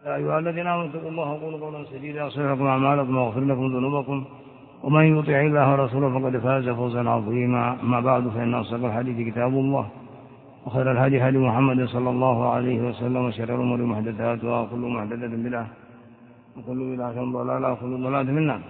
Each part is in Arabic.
يا أيها الذين آمنوا اتقوا الله وقولوا قولا سديدا يصلح لكم أعمالكم ويغفر لكم ذنوبكم ومن يطع الله ورسوله فقد فاز فوزا عظيما. أما بعد فإن أصدق الحديث كتاب الله وخير الهدي هدي محمد صلى الله عليه وسلم وشر الأمور محدثاتها وكل محدثة بدعة وكل بدعة ضلالة وكل ضلالة في النار.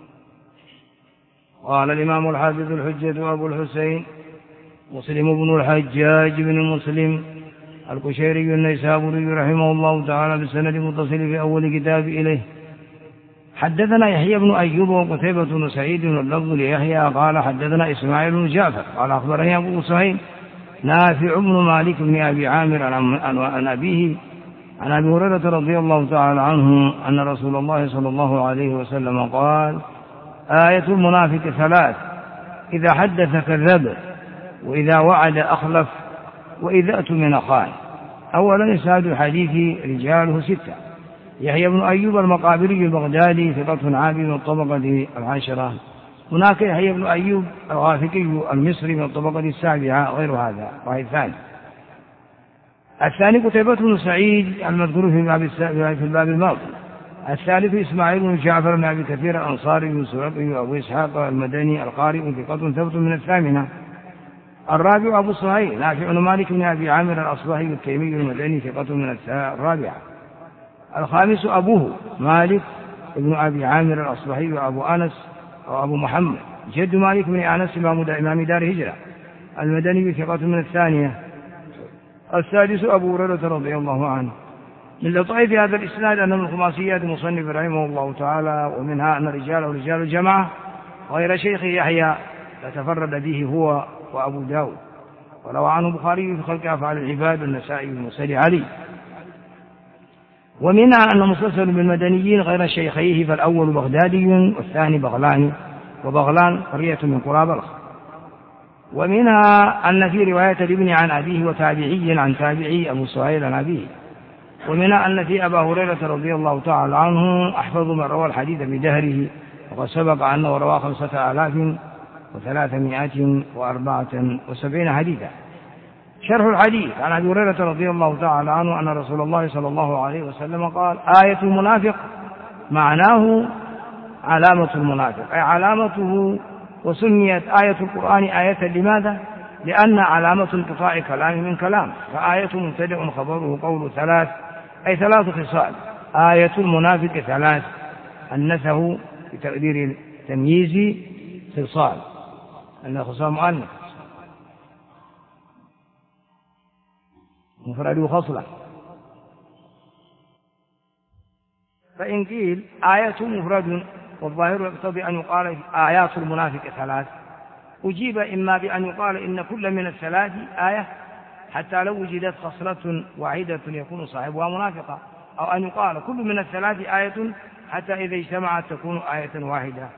قال الإمام الحافظ الحجة أبو الحسين مسلم بن الحجاج بن مسلم القشيري النيسابوري رحمه الله تعالى بالسند المتصل في أول كتاب إليه: حدثنا يحيى بن أيوب وقتيبة بن سعيد واللفظ ليحيى قال حدثنا إسماعيل بن جعفر قال أخبرني أبو سهيل نافع بن مالك بن أبي عامر عن أبيه عن أبي هريرة رضي الله تعالى عنه أن رسول الله صلى الله عليه وسلم قال: آية المنافق ثلاث: إذا حدث كذب، وإذا وعد أخلف، وإذا اؤتمن خان. أولا إسناد الحديث رجاله ستة: يحيى بن أيوب المقابري البغدادي ثقة عابد من الطبقة العاشرة. هناك يحيى بن أيوب الغافقي المصري من الطبقة السابعة غير هذا وهي الثاني. الثاني قتيبة بن سعيد المذكور في الباب الماضي. الثالث إسماعيل بن جعفر بن أبي كثير الأنصاري بن سرقي وأبو إسحاق المدني القارئ ثقة ثبت من الثامنة. الرابع أبو سهيل نافع بن مالك بن أبي عامر الأصبهي التيمي المدني ثقة من الرابعة. الخامس أبوه مالك بن أبي عامر الأصبهي وأبو أنس وأبو محمد جد مالك بن أنس إمام دار هجرة المدني ثقة من الثانية. السادس أبو هريرة رضي الله عنه. من لطائف هذا الإسناد أن من الخماسيات المصنف رحمه الله تعالى، ومنها أن رجاله رجال الجماعة غير شيخ يحيى تفرد به هو وأبو داود، وروى عنه البخاري في خلق أفعال العباد والنسائي والمرسل علي. ومنها أن مسلسل بالمدنيين غير شيخيه، فالأول بغدادي والثاني بغلاني، وبغلان قرية من قرى بلخ. ومنها أن في رواية الابن عن أبيه وتابعي عن تابعي أبو سهيل عن أبيه. ومنها أن في أبا هريرة رضي الله تعالى عنه أحفظ من روى الحديث بدهره، وقد سبق أنه روى 5374 حديثا. شرح الحديث عن أبي هريرة رضي الله تعالى عنه أن رسول الله صلى الله عليه وسلم قال: آية المنافق معناه علامة المنافق، أي علامته. وسميت آية القرآن آية لماذا؟ لأن علامة انقطاع كلام من كلام، فآية مبتدأ خبره قول ثلاث، أي ثلاث خصال. آية المنافق ثلاث، أنثه بتقدير تمييز خصال، أن خصال مؤنث مفرد خصلة. فإن قيل آية مفرد والظاهر يقتضي أن يقال آيات المنافق ثلاث، أجيب إما بأن يقال إن كل من الثلاث آية حتى لو وجدت خصلة واحدة يكون صاحبها منافقا، أو أن يقال كل من الثلاث آية حتى إذا اجتمعت تكون آية واحدة.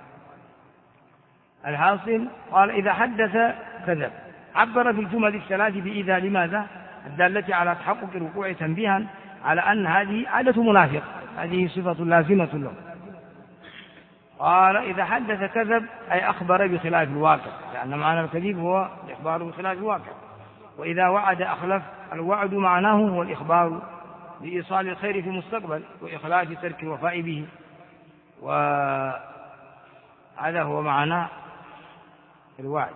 الحاصل قال: إذا حدث كذب، عبر في الجمل الثلاث بإذا لماذا؟ الدالة على تحقق الوقوع تنبيها على أن هذه عادة منافق، هذه صفة لازمة له. قال: إذا حدث كذب، أي أخبر بخلاف الواقع، لأن معنى الكذب هو الإخبار بخلاف الواقع. وإذا وعد أخلف، الوعد معناه هو الإخبار بإيصال الخير في المستقبل وإخلاف ترك الوفاء به، وهذا هو معنى الوعد.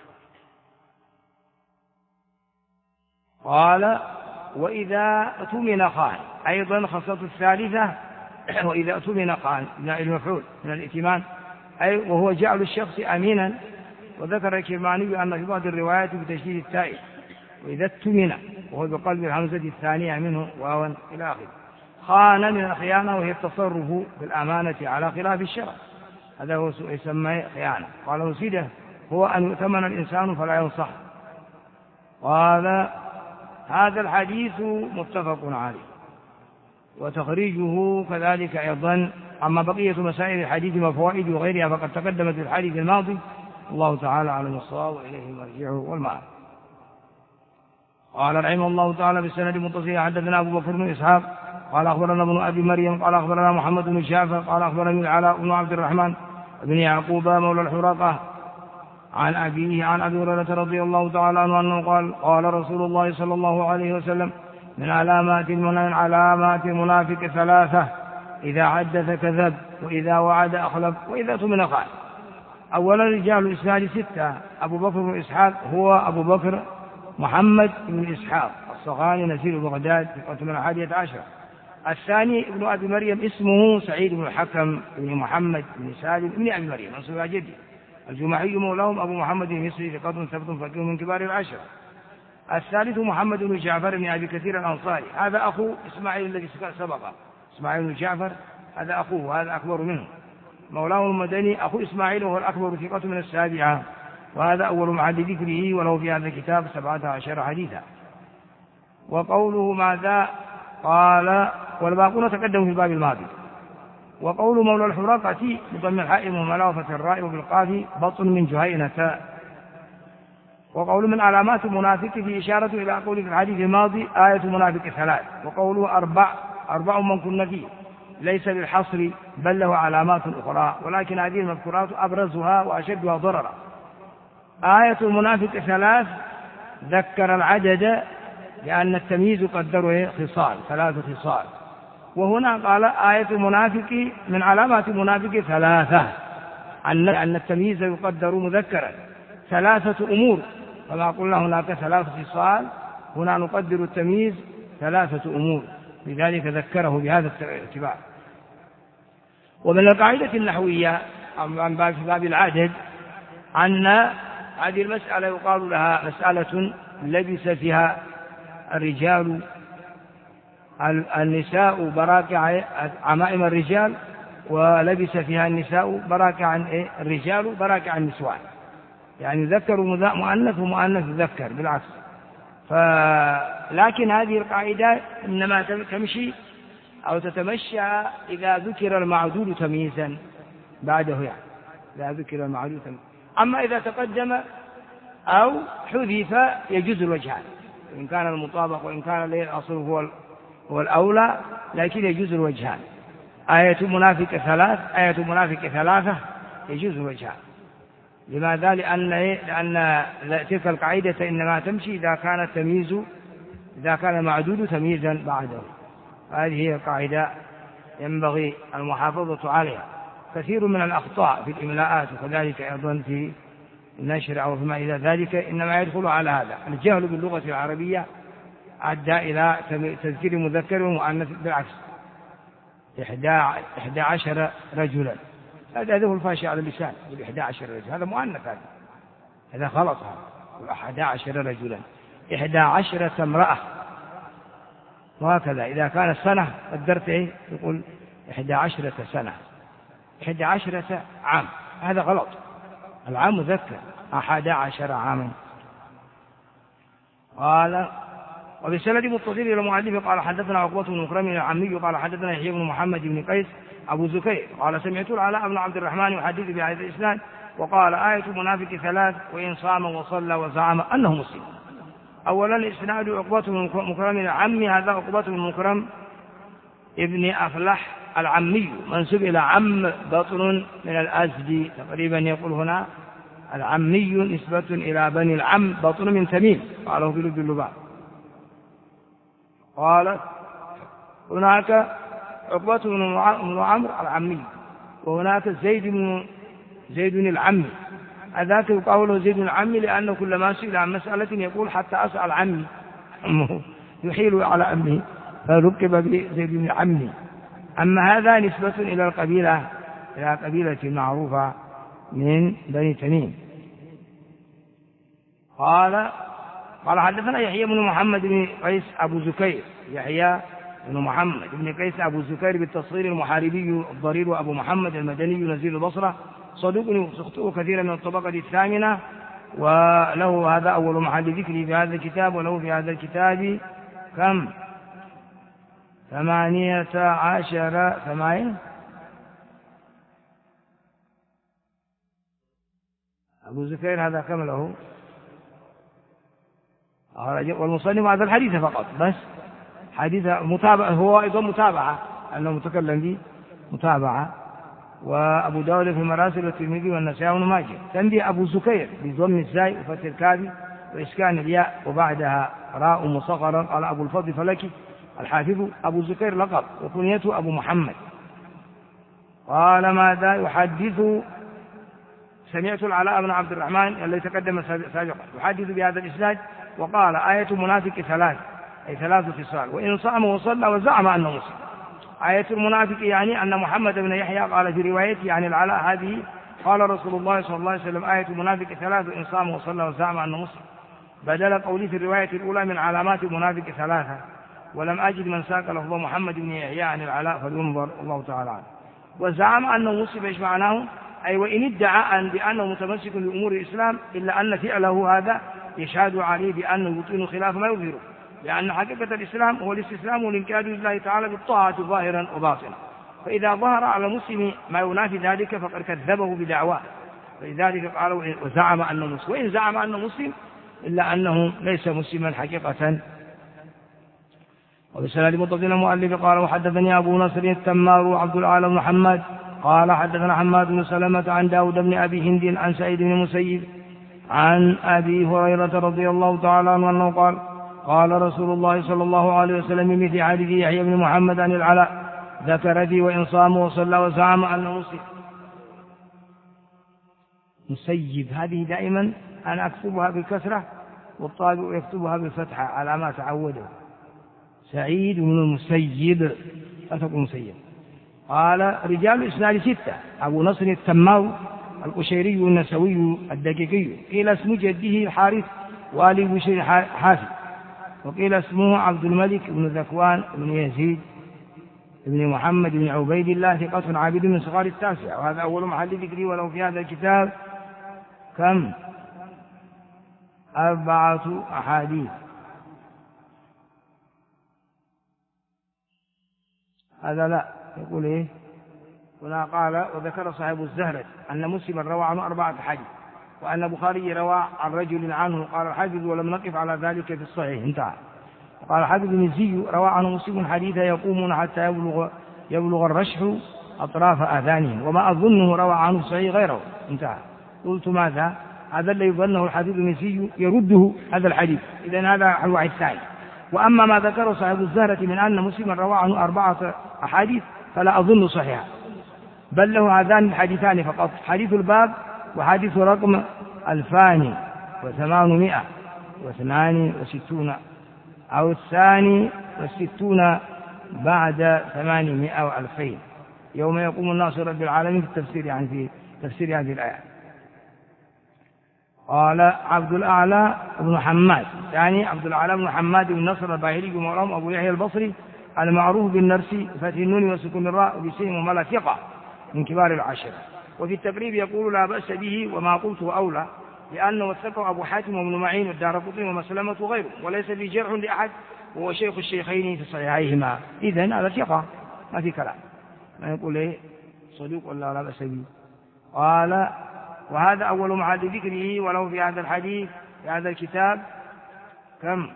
قال: وإذا اؤتمن خان، أيضا خصلة الثالثة وإذا اؤتمن خان المفعول من الائتمان، أي وهو جعل الشخص أمينا. وذكر الكرماني أن في بعض الروايات بتشديد التاء وإذا اؤتمن، وهو بقلب الهمزة الثانية منه واوا إلى آخره. خان من الخيانة، وهي التصرف بالأمانة على خلاف الشرع، هذا هو يسمى خيانة. قال: وسيده هو أن يؤتمن الإنسان فلا ينصح. قال: هذا الحديث متفق عليه، وتخريجه كذلك أيضا. أما بقية مسائل الحديث وفوائد وغيرها فقد تقدمت في الحديث الماضي، الله تعالى على الصواب وإليه المرجع والمآب. قال رحمه الله تعالى بالسند متصل: حدثنا أبو بكر بن إسحاق قال أخبرنا ابن أبي مريم قال أخبرنا محمد بن جعفر قال أخبرني العلاء بن عبد الرحمن بن يعقوب مولى الحرقة عن أبيه عن أبي هريرة رضي الله تعالى عنه أنه قال: قال رسول الله صلى الله عليه وسلم: من علامات المنافق 3: إذا حدث كذب، وإذا وعد أخلف، وإذا اؤتمن خان. أولا رجال الإسناد 6: أبو بكر بن إسحاق هو أبو بكر محمد بن إسحاق الصغاني نزيل بغداد ثقة من 11. الثاني ابن أبي مريم اسمه سعيد بن الحكم بن محمد بن سالم بن أبي مريم منصوب على جدي، الجماحي مولاهم أبو محمد المصري ثقة ثبت فقيه من كبار العشرة. الثالث محمد بن جعفر بن أبي كثير الأنصاري، هذا أخو إسماعيل الذي سبق، إسماعيل بن جعفر هذا أخوه، هذا أكبر منه، مولاه المدني أخو إسماعيل وهو الأكبر ثقة من 7، وهذا أول محل ذكره، وله في هذا الكتاب 17 حديثا. وقوله ماذا قال والباقون تقدموا في الباب الماضي. وقول مولى الحرقة بضم الحاء المهملة وفتح الراء وبالقاف بطن من جهينة. وقول من علامات المنافق في إشارة إلى قول في الحديث الماضي آية المنافق 3. وقوله 4 من كن فيه ليس للحصر بل له علامات أخرى، ولكن هذه المذكورات أبرزها وأشدها ضررا. آية المنافق 3 ذكر العدد لأن التمييز قدره 3 خصال، وهنا قال آية المنافق من علامات المنافق 3، أن التمييز يقدر مذكرا 3 أمور، كما قلنا هناك 3 خصال، هنا نقدر التمييز 3 أمور، لذلك ذكره بهذا الاعتبار. ومن القاعدة النحوية عن باب العدد أن هذه المسألة يقال لها مسألة لبس فيها الرجال النساء براكع عمائم الرجال، ولبس فيها النساء براكع الرجال براكع النسوان، يعني ذكر مؤنث ومؤنث ذكر بالعكس. لكن هذه القاعدة إنما تمشي أو تتمشى إذا ذكر المعدود تمييزا بعده، يعني إذا ذكر المعدود تمييزا. أما إذا تقدم أو حذف يجوز الوجهان، إن كان المطابق وإن كان الأصل هو الأولى، لكن يجوز الوجهان. آية المنافق 3 آية المنافق 3 يجوز الوجهان. لماذا؟ لأن تلك القاعدة إنما تمشي إذا كان المعدود تمييزا بعده. هذه هي القاعدة ينبغي المحافظة عليها. كثير من الأخطاء في الإملاءات وكذلك أيضا في النشر أو فيما إلى ذلك إنما يدخل على هذا. الجهل باللغة العربية أدى إلى تذكير مذكر ومؤنث بالعكس. 11 رجلا، هذا هو الفاشي على اللسان، 11 رجلا هذا مؤنث، هذا غلط. 11 رجلا، 11 امرأة، وهكذا. إذا كانت سنة قدرت يقول 11 سنة، 11 عام، هذا غلط. العام مذكر، 11 عاما. قال وبسند متصل إلى المؤلف قال حدثنا عقبة بن مكرم العمي قال حدثنا يحيى بن محمد بن قيس أبو زكير قال سمعت العلاء بن عبد الرحمن يحدث بهذا الإسناد وقال آية المنافق 3: وإن صام وصلى وزعم أنه مسلم. أولا إسناد عقبة بن مكرم العمي، هذا عقبة بن مكرم ابن أفلح العمي منسوب إلى عم بطن من الأزدي، تقريبا يقول هنا العمي نسبة إلى بني العم بطن من تميم، قاله في لب اللباب. قال هناك عقبة بن عمرو العمي، وهناك زيد العمي، هذاك يقال زيد العمي لأنه كلما سئل عن مسألة يقول حتى أسأل عمي، يحيل على أمه فركب بزيد العمي. أما هذا نسبة إلى القبيلة، إلى قبيلة معروفة من بني تميم. قال حدثنا يحيى بن محمد بن قيس أبو زكير، يحيى بن محمد بن قيس أبو زكير بالتصغير المحاربي الضرير وأبو محمد المدني نزيل البصرة، صدوق يخطئ كثيرا من الطبقة 8، وله هذا أول محل ذكره في هذا الكتاب، وله في هذا الكتاب كم 18 أبو زكير، هذا كم له؟ والمصنف هذا الحديث فقط بس، حديث متابعة، هو أيضا متابعة أنه متكلم به متابعة. وأبو داود في مراسل والترمذي والنسائي وابن ماجه. تنبيه أبو زكير بضم الزاي وفتح الكاف وإسكان الياء وبعدها راء مصغرا. قال أبو الفضل فلك الحافظ أبو زكير لقب وكنيته أبو محمد. قال ماذا يحدث؟ سمعت العلاء بن عبد الرحمن الذي تقدم سابقا يحدث بهذا الإسناد وقال آية المنافق ثلاث، أي 3 خصال: وإن صام وصلى وزعم أنه مسلم. آية المنافق يعني أن محمد بن يحيى قال في روايته عن العلاء هذه قال رسول الله صلى الله عليه وسلم آية المنافق 3: وإن صام وصلى وزعم أنه مسلم، بدل قولي في الرواية الأولى من علامات المنافق 3. ولم أجد من ساق لفظ محمد بن يحيى عن العلاء فلينظر الله تعالى عنه. وزعم أنه مسلم إيش معناه؟ أي وإن ادعى أن بأنه متمسك بأمور الإسلام إلا أن فعله هذا يشهد عليه بأنه يطين خلاف ما يظهره، لأن حقيقة الإسلام هو الاستسلام والانقياد لله تعالى بالطاعة ظاهرا وباطنا. فإذا ظهر على المسلم ما ينافي ذلك فقد كذبه بدعواه، فلذلك قال وزعم أنه مسلم. وإن زعم أنه مسلم إلا أنه ليس مسلما حقيقة. وبسناد متصل المؤلف قال وحدثني أبو نصر التمار وعبد الأعلى بن محمد قال حدثنا حماد بن سلمة عن داود بن أبي هند عن سعيد بن المسيب عن أبي هريرة رضي الله تعالى عنه أنه قال قال رسول الله صلى الله عليه وسلم مثل حديث يحيى بن محمد عن العلاء ذكر في وإن صام وصلى وزعم أنه مسلم. مسيب هذه دائما أنا أكتبها بالكسرة والطالب يكتبها بالفتحة على ما تعوده. سعيد بن المسيب فتق المسيب. قال رجال الإسناد 6: أبو نصر التمار القشيري النسوي الدقيقي، قيل اسم جده الحارث والي بشير حافظ، وقيل اسمه عبد الملك بن ذكوان بن يزيد بن محمد بن عبيد الله ثقة عابد من صغار التاسع. وهذا أول محل ذكري. ولو في هذا الكتاب كم 4 أحاديث. هذا لا يقول إيه هنا قال وذكر صاحب الزهرة أن مسلم روى عنه 4 أحاديث وأن البخاري روى عن رجل عنه. قال الحافظ ولم نقف على ذلك في الصحيح. انتهى. قال الحافظ المزي روى عنه مسلم حديثا يقومون حتى يبلغ الرشح أطراف آذانهم، وما أظنه روى عنه صحيح غيره. انتهى. قلت ماذا؟ هذا الذي يظنه الحافظ المزي يرده هذا الحديث. إذن هذا الواحد الثاني. وأما ما ذكره صاحب الزهرة من أن مسلم روى عنه 4 أحاديث فلا أظن صحيحا، بل له هذان الحديثان فقط: حديث الباب وحديث رقم 2862 أو 62 بعد 800 و2000 يوم يقوم الناس رب العالمين في التفسير، يعني في تفسير هذه الآية. قال عبد الأعلى بن حماد يعني عبد الأعلى بن حماد بن نصر الباهلي مولاهم أبو يحيى البصري المعروف بالنرسي فتح النون وسكون الراء وبسين وملا ثقة من كبار العشرة. وفي التقريب يقول لا بأس به وما قلته أولى، لأنه وثقه أبو حاتم وابن معين والدارقطني ومسلمة وغيره، وليس في جرح لأحد، وهو شيخ الشيخين في صحيحيهما. إذن هذا ثقة ما في كلام، ما يقول إيه صدوق ولا لا بأس به. قال وهذا أول محل ذكره. ولو في هذا الحديث في هذا الكتاب كم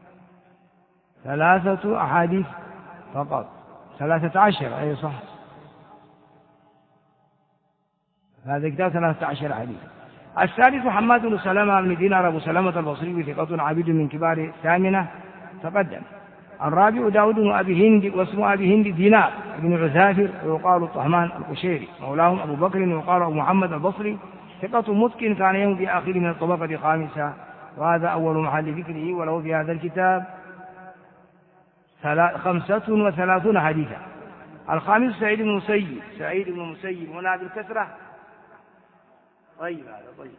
3 أحاديث فقط. 13 أي صح، هذا الكتاب 13 حديث. الثالث حماد بن سلمة بن دينار أبو سلمة البصري ثقة عبيد من كبار الثامنة تقدم. الرابع داود بن أبي هند واسم أبي هند دينار بن عزافر ويقال الطهمان القشيري مولاهم أبو بكر ويقال أبو محمد البصري ثقة متقن كان يوم في آخر من الطبقة 5. وهذا أول محل ذكره. وله في هذا الكتاب 35 حديثا. الخامس سعيد بن المسيب هنا بالكسرة. طيب هذا طيب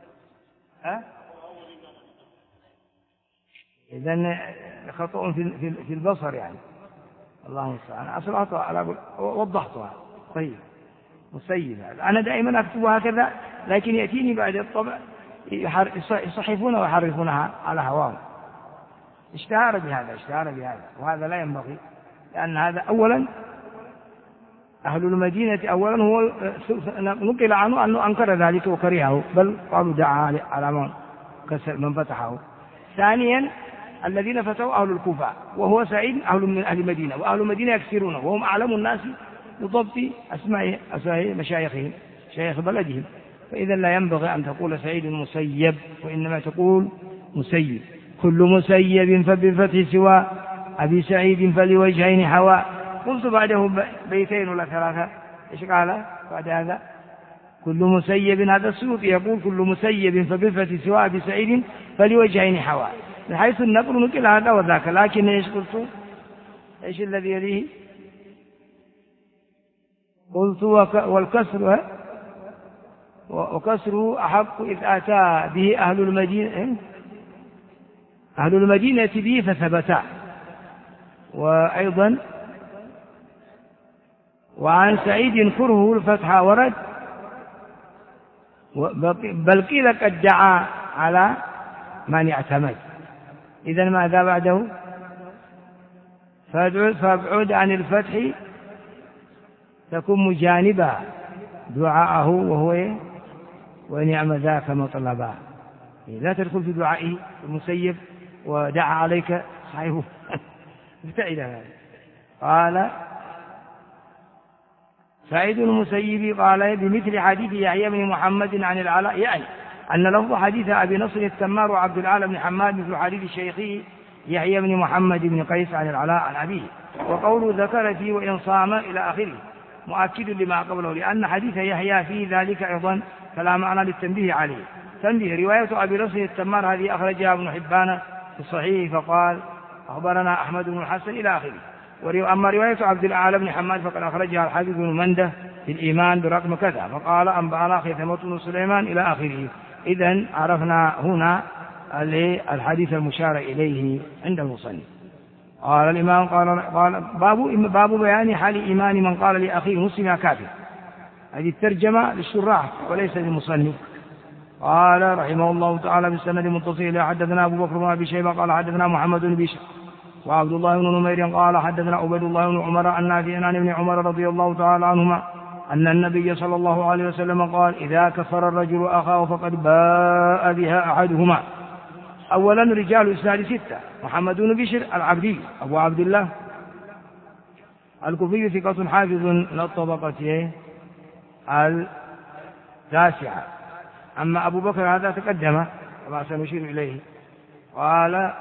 إذن خطأ في البصر يعني الله المستعان. أصلحتها وضحتها. طيب مسيب هذا أنا دائما أكتب هكذا، لكن يأتيني بعد الطبع يصحفونها ويحرفونها على هواهم. اشتهر بهذا وهذا لا ينبغي، لأن هذا أولا أهل المدينة أولا هو نقل عنه أنه أنكر ذلك وكرهه، بل قالوا دعا على من فتحه. ثانيا الذين فتوا أهل الكوفة وهو سعيد من أهل المدينة، وأهل المدينة يكثرون وهم أعلم الناس بضبط أسماء مشايخهم شيخ بلدهم. فإذا لا ينبغي أن تقول سعيد المسيب وإنما تقول مسيب. كل مسيب فبالفتح سوى أبي سعيد فلوجهين حوى. قلت بعده بيتين ولا ثلاثة، إيش قال بعد هذا؟ كل مسيب، هذا السيوطي يقول كل مسيب فبالفتح سوى أبي سعيد فلوجهين حوى، من حيث النقل نقل هذا وذاك، لكن إيش قلت؟ إيش الذي يليه؟ قلت والكسر وكسره أحق إذ أتى به أهل المدينة به فثبتا. وأيضا وعن سعيد كره الفتح ورد، بل قيل قد دعا على من يعتمد. إذن ماذا بعده؟ فابعد عن الفتح تكن مجانبا دعاءه وهو ونعم ذاك مطلبا. لا تدخل في دعائه المسيب ودعا عليك صحيح ابتعد هذا. قال سعيد المسيب قال بمثل حديث يحيى بن محمد عن العلاء، يعني أن لفظ حديث أبي نصر التمار وعبد الأعلى بن حماد مثل حديث شيخه يحيى بن محمد بن قيس عن العلاء عن أبيه. وقوله ذكر فيه وإن صام إلى آخره مؤكد لما قبله، لأن حديث يحيى فيه ذلك أيضا فلا معنى للتنبيه عليه. تنبيه: رواية أبي نصر التمار هذه أخرجها ابن حبان في الصحيح فقال أخبرنا أحمد بن الحسن إلى آخره. أما رواية عبد الأعلى بن حماد فقد أخرجها الحافظ بن منده في الإيمان برقم كذا فقال أنبأنا خيثمة بن سليمان إلى آخره. إذن عرفنا هنا الحديث المشار إليه عند المصنف. قال الإمام قال باب بيان حال إيمان من قال لأخيه مسلم يا كافر. هذه الترجمة للشراح وليس للمصنف. قال رحمه الله تعالى بالسند متصل حدثنا أبو بكر بن أبي شيبة قال حدثنا محمد بن بشر وعبد الله بن نمير قال حدثنا عبيد الله بن عمر النافع عن ابن عمر رضي الله تعالى عنهما أن النبي صلى الله عليه وسلم قال إذا كفر الرجل أخاه فقد باء بها أحدهما. أولا رجال الإسناد 6: محمد بن بشر العبدي أبو عبد الله الكوفي ثقة حافظ من الطبقة التاسعة. أما أبو بكر هذا تقدم كما سنشير إليه. قال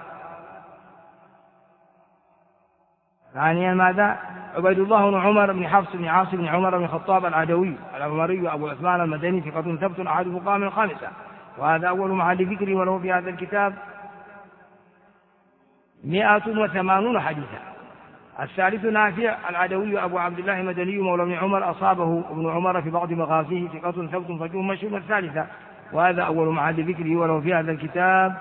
ثانيا ماذا؟ عبيد الله بن عمر بن حفص بن عاصم بن عمر بن الخطاب العدوي العمري أبو عثمان المدني ثقة ثبت أحد فقهاء الخامسة، وهذا أول محل ذكره، وله في هذا الكتاب 180 حديثا. الثالث نافع العدوي أبو عبد الله المدني مولى بن عمر أصابه ابن عمر في بعض مغازيه ثقة ثبت فجوه مشهور. الثالثة وهذا أول محل ذكره، وله في هذا الكتاب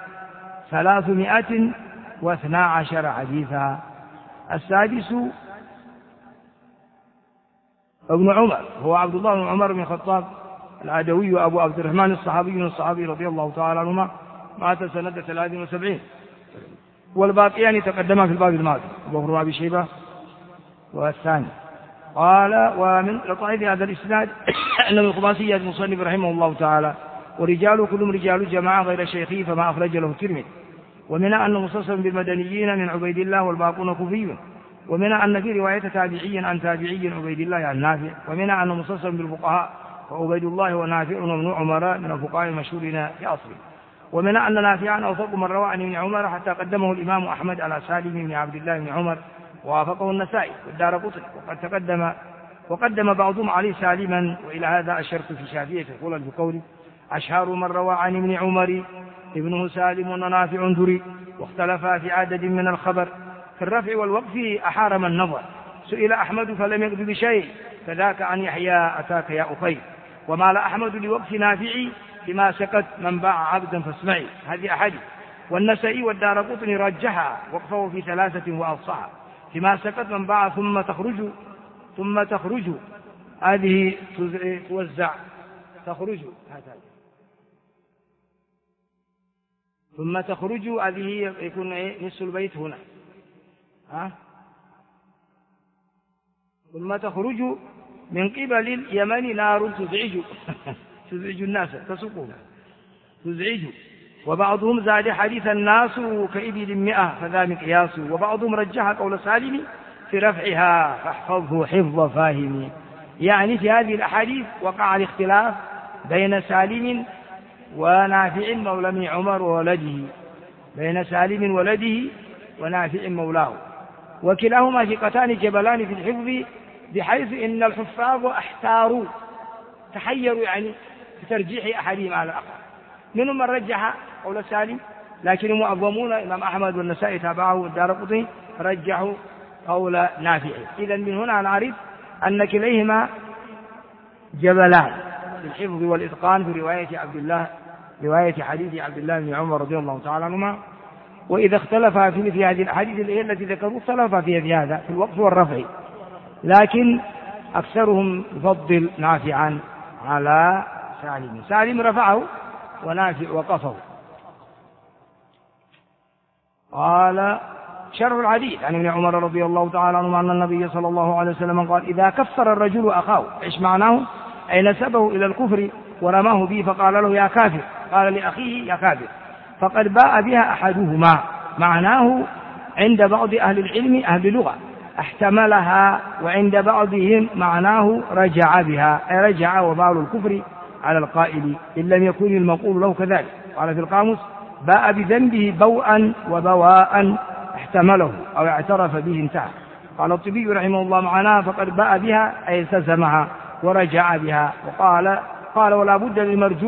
312 حديثا. السادس ابن عمر هو عبد الله بن عمر بن الخطاب العدوي أبو عبد الرحمن الصحابي من الصحابي رضي الله تعالى عنهما، مات سنة 73. والباقيان تقدما في الباب الماضي أبو بكر أبي شيبة والثاني. قال ومن لطائف هذا الإسناد أن الخماسية المصنف رحمه الله تعالى ورجاله كلهم رجال جماعة غير شيخي فما أخرج له الترمذي. ومنها أنه مختص بالمدنيين من عبيد الله والباقون كوفيون. ومنها أن في رواية تابعي عن تابعي عبيد الله عن نافع. ومنها أنه مختص بالفقهاء وعبيد الله ونافع وابن عمر من الفقهاء المشهورين في أصله. ومنها أن نافعا أوثق من روى عن ابن عمر حتى قدمه الإمام أحمد على سالم بن عبد الله بن عمر ووافقه النسائي والدارقطني وقدم بعضهم عليه سالما. وإلى هذا أشرت في شافية الخلل بقوله أشهر من روى عن ابن عمر ابنه سالم ونافع ذري، واختلفا في عدد من الخبر في الرفع والوقف أحارم النظر. سئل أحمد فلم يقض بشيء فذاك عن يحيى أتاك يا أخي. ومال أحمد لوقف نافعي بما سكت من باع عبدا فاسمعي. هذه أحاديث. والنسائي والدارقطني رجحها وقفه في 3 وأفصحها بما سكت من باع ثم تخرج هذه توزع تخرج ثم تخرج هذه يكون نصف البيت هنا ثم تخرج من قبل اليمن نار تزعج الناس تسقون تزعج. وبعضهم زاد حديث الناس كإبل 100 فذا مقياس. وبعضهم رجح قول سالم في رفعها فاحفظه حفظ فاهم. يعني في هذه الأحاديث وقع الاختلاف بين سالم ونافع مولى بن عمر وولده بين سالم ولده ونافع مولاه، وكلاهما ثقتان جبلان في الحفظ، بحيث إن الحفاظ احتاروا تحيروا يعني في ترجيح أحدهما على الآخر. منهم من رجح قول سالم، لكن المعظمون الإمام أحمد والنسائي تابعه والدارقطني رجحوا قول نافع. إذن من هنا نعرف أن كليهما جبلان في الحفظ والإتقان في رواية حديث عبد الله بن عمر رضي الله تعالى عنهما. وإذا اختلفا في مثل هذه الأحاديث التي ذكروا اختلفا في هذا في الوقف والرفع، لكن أكثرهم يفضل نافعا على سالم. سالم رفعه ونافع وقفه. قال شرح الحديث عن ابن عمر رضي الله تعالى عنهما أن النبي صلى الله عليه وسلم قال: إذا كفر الرجل أخاه، إيش معناه؟ أي نسبه إلى الكفر ورماه به فقال له يا كافر، قال لأخيه يا كافر، فقد باء بها أحدهما. معناه عند بعض أهل العلم أهل اللغة احتملها، وعند بعضهم معناه رجع بها، أي رجع وبال الكفر على القائل إن لم يكن المقول له كذلك. قال في القاموس: باء بذنبه بوءا وبواء احتمله أو اعترف به انتهى. قال الطبي رحمه الله معناه فقد باء بها أي التزمها ورجع بها. قال ولا بد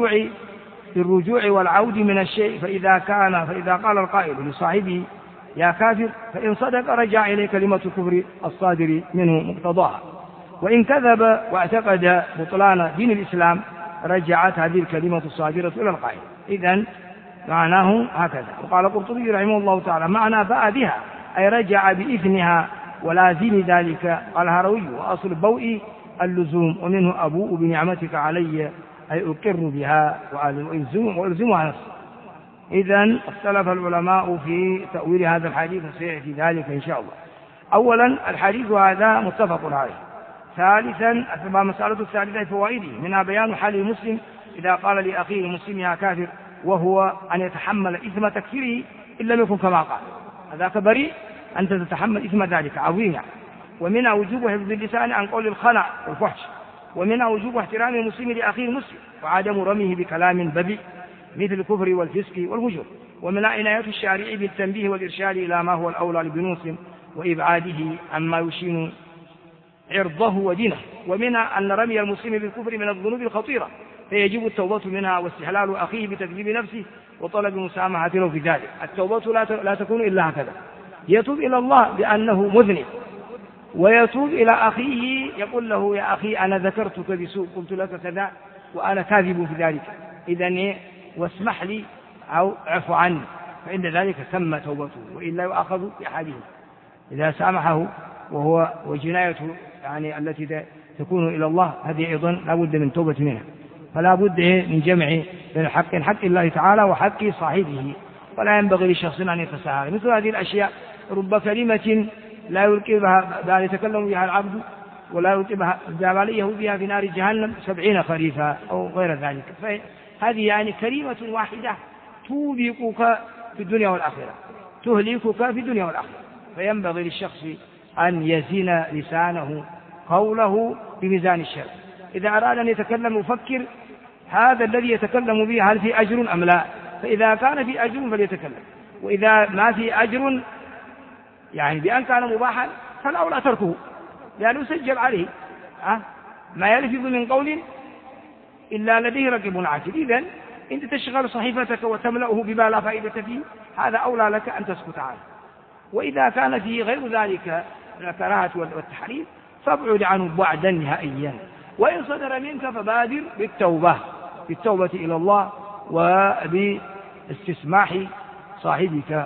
للرجوع والعود من الشيء، فإذا قال القائل لصاحبه يا كافر فإن صدق رجع إليه كلمة الكفر الصادر منه مقتضاها، وإن كذب واعتقد بطلان دين الإسلام رجعت هذه الكلمة الصادرة إلى القائل. إذن معناه هكذا. وقال القرطبي رحمه الله تعالى معنى باء بها أي رجع بإذنها ولازم ذلك. قال هروي: وأصل البوء اللزوم، ومنه أبوء بنعمتك علي أي أقر بها وألزمها نفسي. إذن اختلف العلماء في تأويل هذا الحديث، وسيأتي ذلك إن شاء الله. أولا الحديث هذا متفق عليه. ثالثا مسألة الثالثة فوائده، منها بيان حال المسلم إذا قال لأخيه المسلم يا كافر، وهو أن يتحمل إثم تكفيره إن لم يكن كما قال، هذاك بريء، أنت تتحمل إثم ذلك عظيم. ومنها وجوب حفظ اللسان عن قول الخنع والفحش، ومنها وجوب احترام المسلم لأخيه المسلم وعدم رميه بكلام بذيء مثل الكفر والفسق والفجور. ومنها عناية الشارع بالتنبيه والإرشاد إلى ما هو الأولى لبنوس وإبعاده عما يشين عرضه ودينه. ومنها أن رمي المسلم بالكفر من الذنوب الخطيرة، فيجب التوبة منها واستحلال أخيه بتكذيب نفسه وطلب مسامحة له في ذلك. التوبة لا تكون إلا هكذا: يتوب إلى الله بأنه مذنب، ويتوب إلى أخيه يقول له يا أخي أنا ذكرتك بسوء، قلت لك كذا وأنا كاذب في ذلك، إذن واسمح لي أو اعف عني، فإن ذلك تم توبته، وإلا يؤاخذ بأحدهم إذا سامحه وهو وجنايته يعني التي تكون إلى الله، هذه أيضا لا بد من توبة منها. فلا بد من جمع بين حق الله تعالى وحق صاحبه، ولا ينبغي لشخص أن يتساهل. مثل هذه الأشياء رب كلمة لا يلقي بها يتكلم بها العبد ولا يلقي بها في نار جهنم 70 خريفا أو غير ذلك. فهذه يعني كلمة واحدة توبقك في الدنيا والآخرة، تهلكك في الدنيا والآخرة. فينبغي للشخص أن يزين لسانه قوله بميزان الشرع. إذا أراد أن يتكلم يفكر هذا الذي يتكلم به هل في أجر أم لا، فإذا كان في أجر فليتكلم، وإذا ما في أجر يعني بأن كان مباحا فالأولى تركه، لأنه يسجل عليه ما يلفظ من قول إلا لديه رقيب عتيد. إذن أنت تشغل صحيفتك وتملأه بما لا فائدة فيه، هذا أولى لك أن تسكت عنه. وإذا كان فيه غير ذلك من الكراهة والتحريم فابعد عنه بعدا نهائيا. وإن صدر منك فبادر بالتوبة إلى الله وباستسماح صاحبك.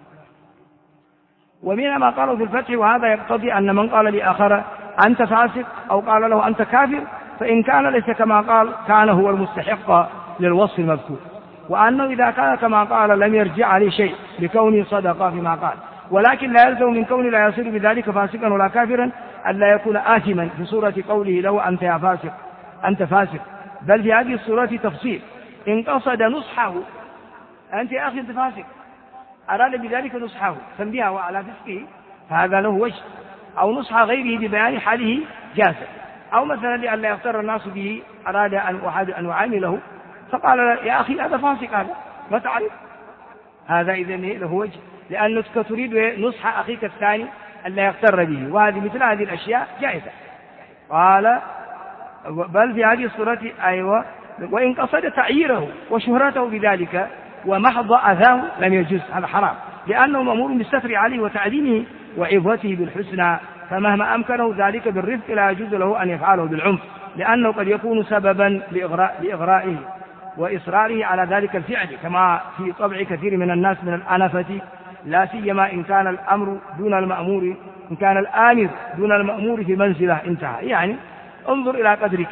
ومن ما قالوا في الفتح وهذا يقتضي أن من قال لآخر أنت فاسق أو قال له أنت كافر، فإن كان ليس كما قال كان هو المستحق للوصف المذكور، وأنه إذا كان كما قال لم يرجع عليه شيء لكونه صدق فيما قال. ولكن لا يلزم من كون لا يصير بذلك فاسقا ولا كافرا أن لا يكون آثما في صورة قوله له أنت يا فاسق أنت فاسق، بل في هذه الصورة تفصيل. إن قصد نصحه أنت يا أخي أنت فاسق، أراد بذلك نصحه تنبيهه على فسقه، فهذا له وجه. أو نصح غيره ببيان حاله جاز. أو مثلا لأن لا يغتر الناس به أراد أن يعامله فقال يا أخي هذا فاسق، هذا ما تعرف هذا إذن له وجه، لأنك تريد نصح أخيك الثاني ألا يغتر به، وهذه مثل هذه الأشياء جائزة. قال بل في هذه الصورة أيوة وإن قصد تعييره وشهرته بذلك ومحض أذاه لم يجوز، هذا حرام، لأنه مأمور بالستر عليه وتعليمه وعظته بالحسنى، فمهما أمكنه ذلك بالرفق لا يجوز له أن يفعله بالعنف، لأنه قد يكون سببا لإغرائه وإصراره على ذلك الفعل، كما في طبع كثير من الناس من الأنفة، لا سيما إن كان الأمر دون المأمور، إن كان الآمر دون المأمور في منزله انتهى. يعني انظر إلى قدرك،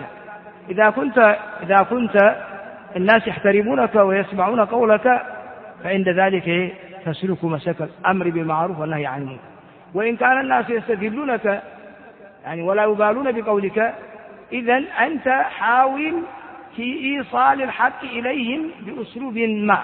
إذا كنت الناس يحترمونك ويسمعون قولك فعند ذلك تسلك مسك الأمر بالمعروف والنهي عن المنكر، وإن كان الناس يستذلونك يعني ولا يبالون بقولك، إذن أنت حاول في إيصال الحق إليهم بأسلوب ما،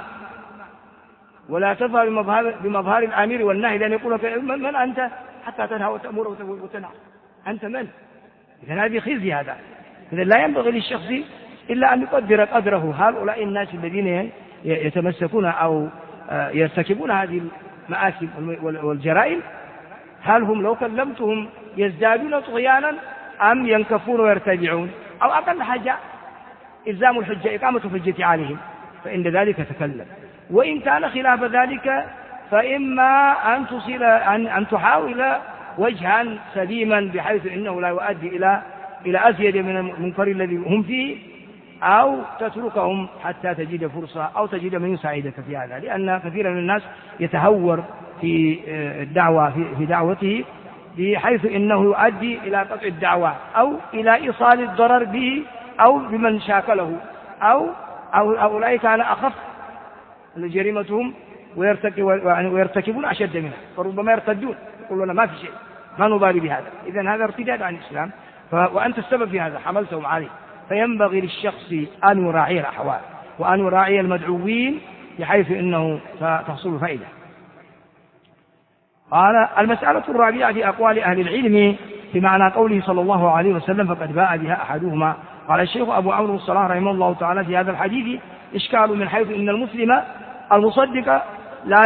ولا تظهر بمظهر الآمر والنهي، لأن يقول لك من أنت حتى تنهى وتأمر وتنهى، أنت من؟ إذن هذه خزي هذا. إذن لا ينبغي للشخص إلا أن يقدر قدره. هؤلاء الناس الذين يتمسكون أو يرتكبون هذه المآثم والجرائم، هل هم لو كلمتهم يزدادون طغيانا أم ينكفون ويرتدعون؟ أو أقل حاجة إلزام الحجة، إقامة الحجة عليهم، فإن ذلك تكلم. وإن كان خلاف ذلك فإما أن تحاول وجها سليما بحيث إنه لا يؤدي إلى أزيد من المنكر الذي هم فيه، أو تتركهم حتى تجد فرصة أو تجد من يساعدك في هذا، لأن كثيرا من الناس يتهور في الدعوة في دعوته بحيث إنه يؤدي إلى قطع الدعوة أو إلى إيصال الضرر به أو بمن شاكله، أو أولئك كان أخف جريمتهم ويرتكبون أشد منها، فربما يرتدون يقولون ما في شيء ما نبالي بهذا. إذن هذا ارتداد عن الإسلام، وأنت السبب في هذا، حملتهم عليه. فينبغي للشخص أن يراعي الأحوال وأن يراعي المدعوين بحيث إنه تحصل فائدة. قال المسألة الرابعة في أقوال أهل العلم بمعنى قوله صلى الله عليه وسلم فقد باء بها أحدهما. قال الشيخ أبو عمرو الصلاح رحمه الله تعالى في هذا الحديث إشكال من حيث إن المسلم المصدق لا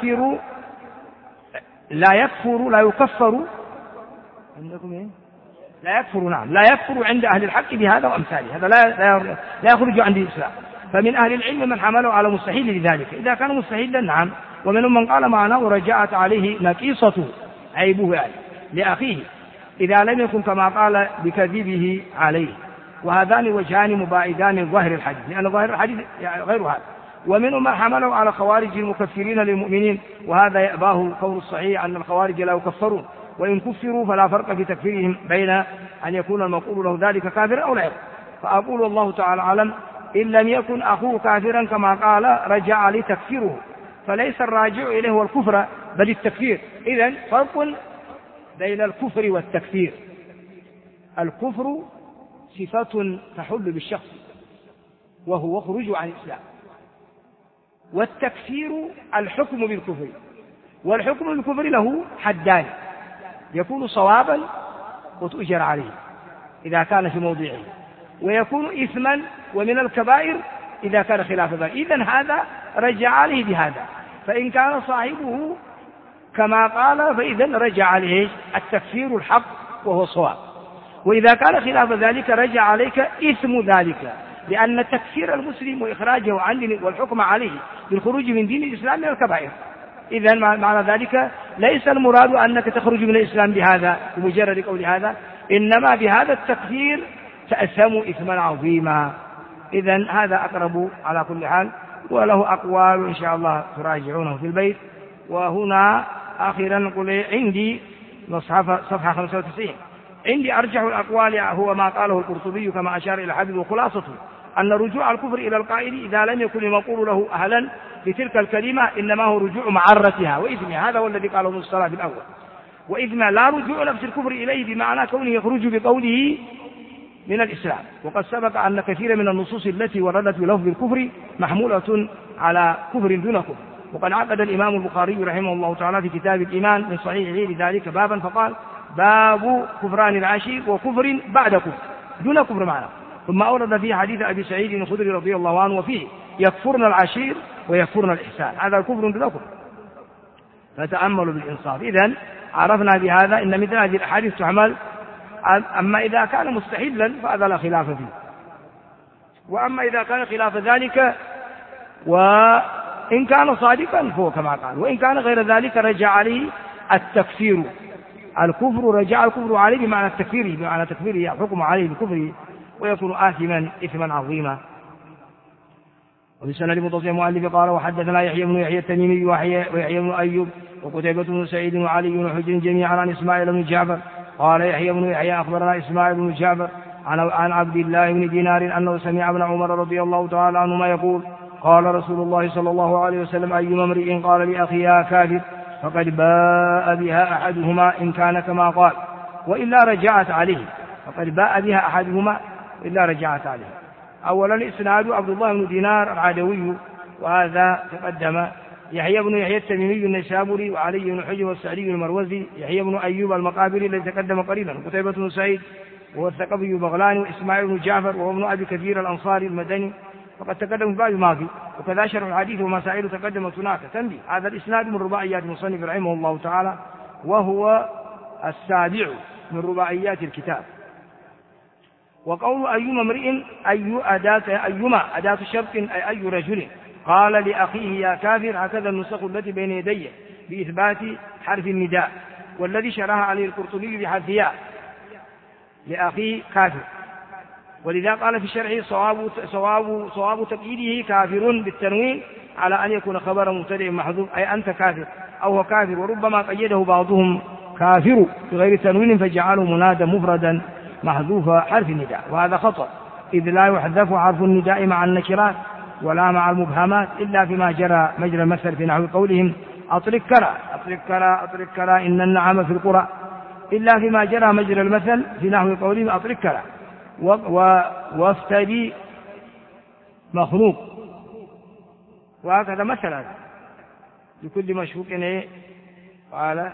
يكفر عند أهل الحق بهذا وأمثاله، هذا لا يخرج عن الإسلام. فمن أهل العلم من حمله على مستحيل لذلك إذا كان مستحيلا، نعم، ومنهم من قال معناه رجعت عليه نقيصته عيبه يعني لأخيه إذا لم يكن كما قال بكذبه عليه، وهذان وجهان مباعدان ظاهر الحديث، لأن ظاهر الحديث يعني غير هذا. ومنهم من حمله على خوارج المكفرين للمؤمنين، وهذا يأباه قول الصحيح أن الخوارج لا يكفرون، وإن كفروا فلا فرق في تكفيرهم بين أن يكون المقول له ذلك كافر أو لا يكفر. فأقول والله تعالى أعلم إن لم يكن أخوه كافرا كما قال رجع لتكفيره، فليس الراجع إليه هو الكفر بل التكفير. إذن فرق بين الكفر والتكفير. الكفر صفة تحل بالشخص وهو خروج عن الإسلام، والتكفير الحكم بالكفر، والحكم بالكفر له حدان، يكون صوابا وتؤجر عليه إذا كان في موضعه، ويكون إثما ومن الكبائر إذا كان خلاف ذلك. إذن هذا رجع عليه بهذا، فإن كان صاحبه كما قال فإذن رجع عليه التكفير الحق وهو صواب، وإذا كان خلاف ذلك رجع عليك إثم ذلك، لأن تكفير المسلم وإخراجه عن دين والحكم عليه بالخروج من دين الإسلام من الكبائر. إذن معنى ذلك ليس المراد أنك تخرج من الإسلام بهذا بمجرد قول هذا، إنما بهذا التكفير تأثم إثما عظيما. إذن هذا أقرب على كل حال، وله أقوال إن شاء الله تراجعونه في البيت. وهنا آخرا نقول عندي صفحة 95 عندي أرجح الأقوال هو ما قاله القرطبي كما أشار إلى الحافظ، وخلاصته أن رجوع الكفر إلى القائل إذا لم يكن المقول له أهلا بتلك الكلمة إنما هو رجوع معرتها وإثمها، هذا هو الذي قاله ابن الصلاح في الأول. وإثم لا رجوع نفس الكفر إليه بمعنى كونه يخرج بقوله من الإسلام. وقد سبق أن كثير من النصوص التي وردت بلفظ الكفر محمولة على كفر دون كفر. وقد عقد الإمام البخاري رحمه الله تعالى في كتاب الإيمان من صحيحه لذلك بابا فقال باب كفران العشير وكفر بعد كفر دون كفر معنا، ثم أورد فيه حديث أبي سعيد الخدري رضي الله عنه وفيه يكفرن العشير ويكفرن الإحسان، هذا الكفر بلا كفر، فتأملوا بالإنصاف. إذن عرفنا بهذا إن مثل هذه الأحاديث تعمل، أما إذا كان مستحلا فهذا لا خلاف فيه، وأما إذا كان خلاف ذلك وإن كان صادقا فهو كما قال، وإن كان غير ذلك رجع عليه التكفير، الكفر رجع الكفر عليه بمعنى التكفير، بمعنى تكفيره حكم عليه بكفره ويكون آثما إثما عظيما. وفي سند متصل المؤلف قال وحدثنا يحيى بن يحيى التميمي ويحيى بن أيوب وقتيبة بن سعيد وعلي بن حجر جميعا عن إسماعيل بن جعفر قال يحيى بن يحيى أخبرنا إسماعيل بن جعفر عن عبد الله بن دينار أنه سمع ابن عمر رضي الله تعالى عنهما يقول قال رسول الله صلى الله عليه وسلم أيما امرئ قال لأخيه يا كافر فقد باء بها أحدهما إن كان كما قال وإلا رجعت عليه، فقد باء بها أحدهما إلا رجعت عليه. أولا إسناد عبد الله بن دينار العدوي، وهذا تقدم يحيى بن يحيى التميمي النيسابوري وعلي بن حجر والسعدي المروزي، يحيى بن أيوب المقابري الذي تقدم قريبا، قتيبة بن سعيد وهو الثقفي البغلاني، وإسماعيل بن جعفر وهو ابن أبي كثير الأنصاري المدني وقد تقدم في باب الماضي، وكذا شرح الحديث ومسائل تقدمت هناك. تنبيه هذا الإسناد من رباعيات المصنف رحمه الله تعالى، وهو السابع من رباعيات الكتاب. وقول أيما امرئ أيما أداة شرط أي أي رجل قال لأخيه يا كافر، هكذا النسخ التي بين يدي بإثبات حرف النداء، والذي شرها عليه القرطبي بحرف ياء لأخيه كافر، ولذا قال في شرحه صواب تقييده كافر بالتنوين على أن يكون خبر مبتدئ محذوف أي أنت كافر أو هو كافر، وربما قيده بعضهم كافر بغير تنوين فجعله منادى مفردا محذوف حرف النداء، وهذا خطأ، إذ لا يحذف حرف النداء مع النكرات ولا مع المبهمات إلا فيما جرى مجرى المثل في نحو قولهم أطرق كرى إن النعم في القرى، إلا فيما جرى مجرى المثل في نحو قولهم أطرق كرى. وافتدي مخلوق، وهكذا مثلا لكل مشفوق قال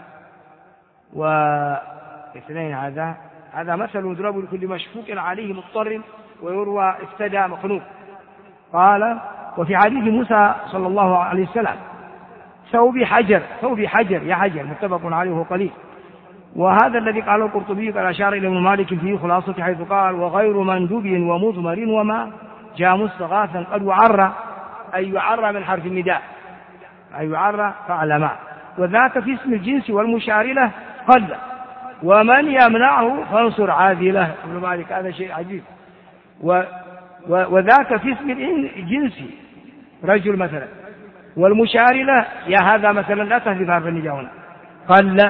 واثنين، هذا مثل يضرب لكل مشفوق عليه مضطر ويروى افتدى مخلوق. قال وفي حديث موسى صلى الله عليه وسلم ثوب حجر يا حجر متفق عليه وهو قليل. وهذا الذي قاله القرطبي قال أشار إلى ابن مالك في خلاصة حيث قال وغير مندوب ومضمر وما جاء مستغاثا قد وعر، أي يعر من حرف النداء، أي يعر فعل، وذاك في اسم الجنس والمشار له قل، ومن يمنعه فانصر عاذله. ابن مالك هذا شيء عجيب. وذاك في اسم الجنس رجل مثلا، والمشار له يا هذا مثلا لا تهذف حرف النداء هنا، قل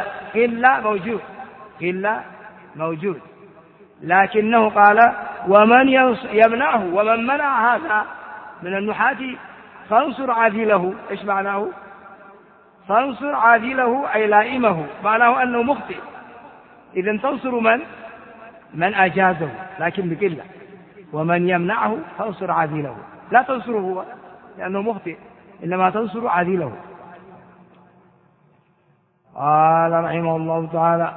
إلا موجود، لكنه قال ومن يمنعه، ومن منع هذا من النحاة فانصر عاذله. إيش معناه؟ فانصر عاذله أي لائمه، معناه أنه مخطئ، إذن تنصر من أجازه لكن بقلة، ومن يمنعه فانصر عاذله، لا تنصره هو لأنه مخطئ، إنما تنصر عاذله. قال رحمه الله تعالى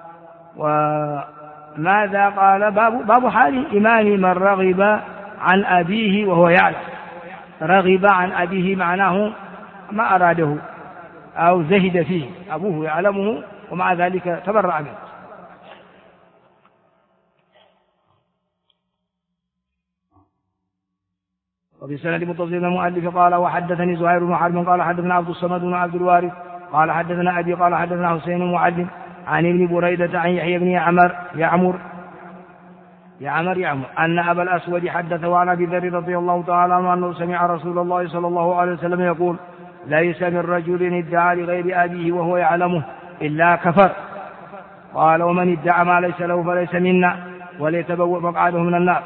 وماذا قال؟ باب حال إمام من رغب عن أبيه وهو يعلم. رغب عن أبيه معناه ما أراده أو زهد فيه، أبوه يعلمه ومع ذلك تبرأ منه. وفي سند متصل المؤلف قال وحدثني زهير بن حرب قال حدثنا عبد الصمد بن عبد الوارث قال حدثنا أبي قال حدثنا حسين المعلم عن ابن بريدة عن يحيى بن يعمر أن أبا الأسود حدثه عن أبي ذر رضي الله تعالى عنه أنه سمع رسول الله صلى الله عليه وسلم يقول ليس من رجل ادعى لغير أبيه وهو يعلمه إلا كفر. قال ومن ادعى ما ليس له فليس منا وليتبوأ مقعده من النار.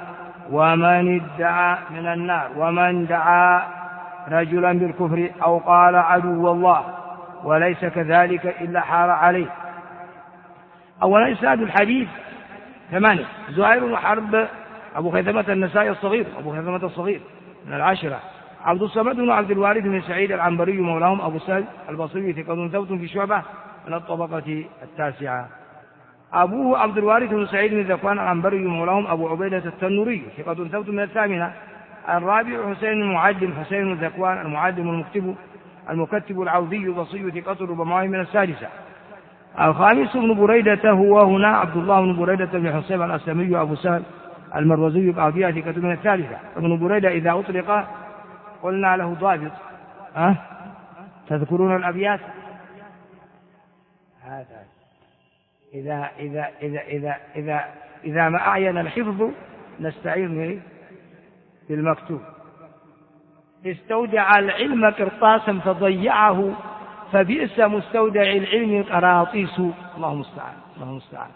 ومن دعا رجلا بالكفر أو قال عدو الله وليس كذلك إلا حار عليه. أولا إسناد الحديث 8. زهير بن حرب أبو خيثمة النسائي الصغير، أبو خيثمة الصغير من 10. عبد الصمد بن عبد الوارث بن سعيد العنبري مولاهم أبو سعد البصري ثقة ثبت في شعبة من الطبقة 9. أبوه عبد الوارث بن سعيد بن ذكوان العنبري مولاهم أبو عبيدة التنوري ثقة ثبت من 8. الرابع حسين المعلم حسين الذكوان المعلم المكتب العوذي البصري ثقة ربما من السادسة. الخامس ابن بريدة هو هنا عبد الله بن بريدة بن حصيب الأسلمي أبو سهل المروزي قاضية ثقة من الثالثة. ابن بريدة إذا أطلق قلنا له ضابط. تذكرون الأبيات؟ هذا إذا ما أعين الحفظ نستعين بالمكتوب. استودع العلم قرطاسا فضيعه فبئس مستودع العلم قراطيس. الله المستعان.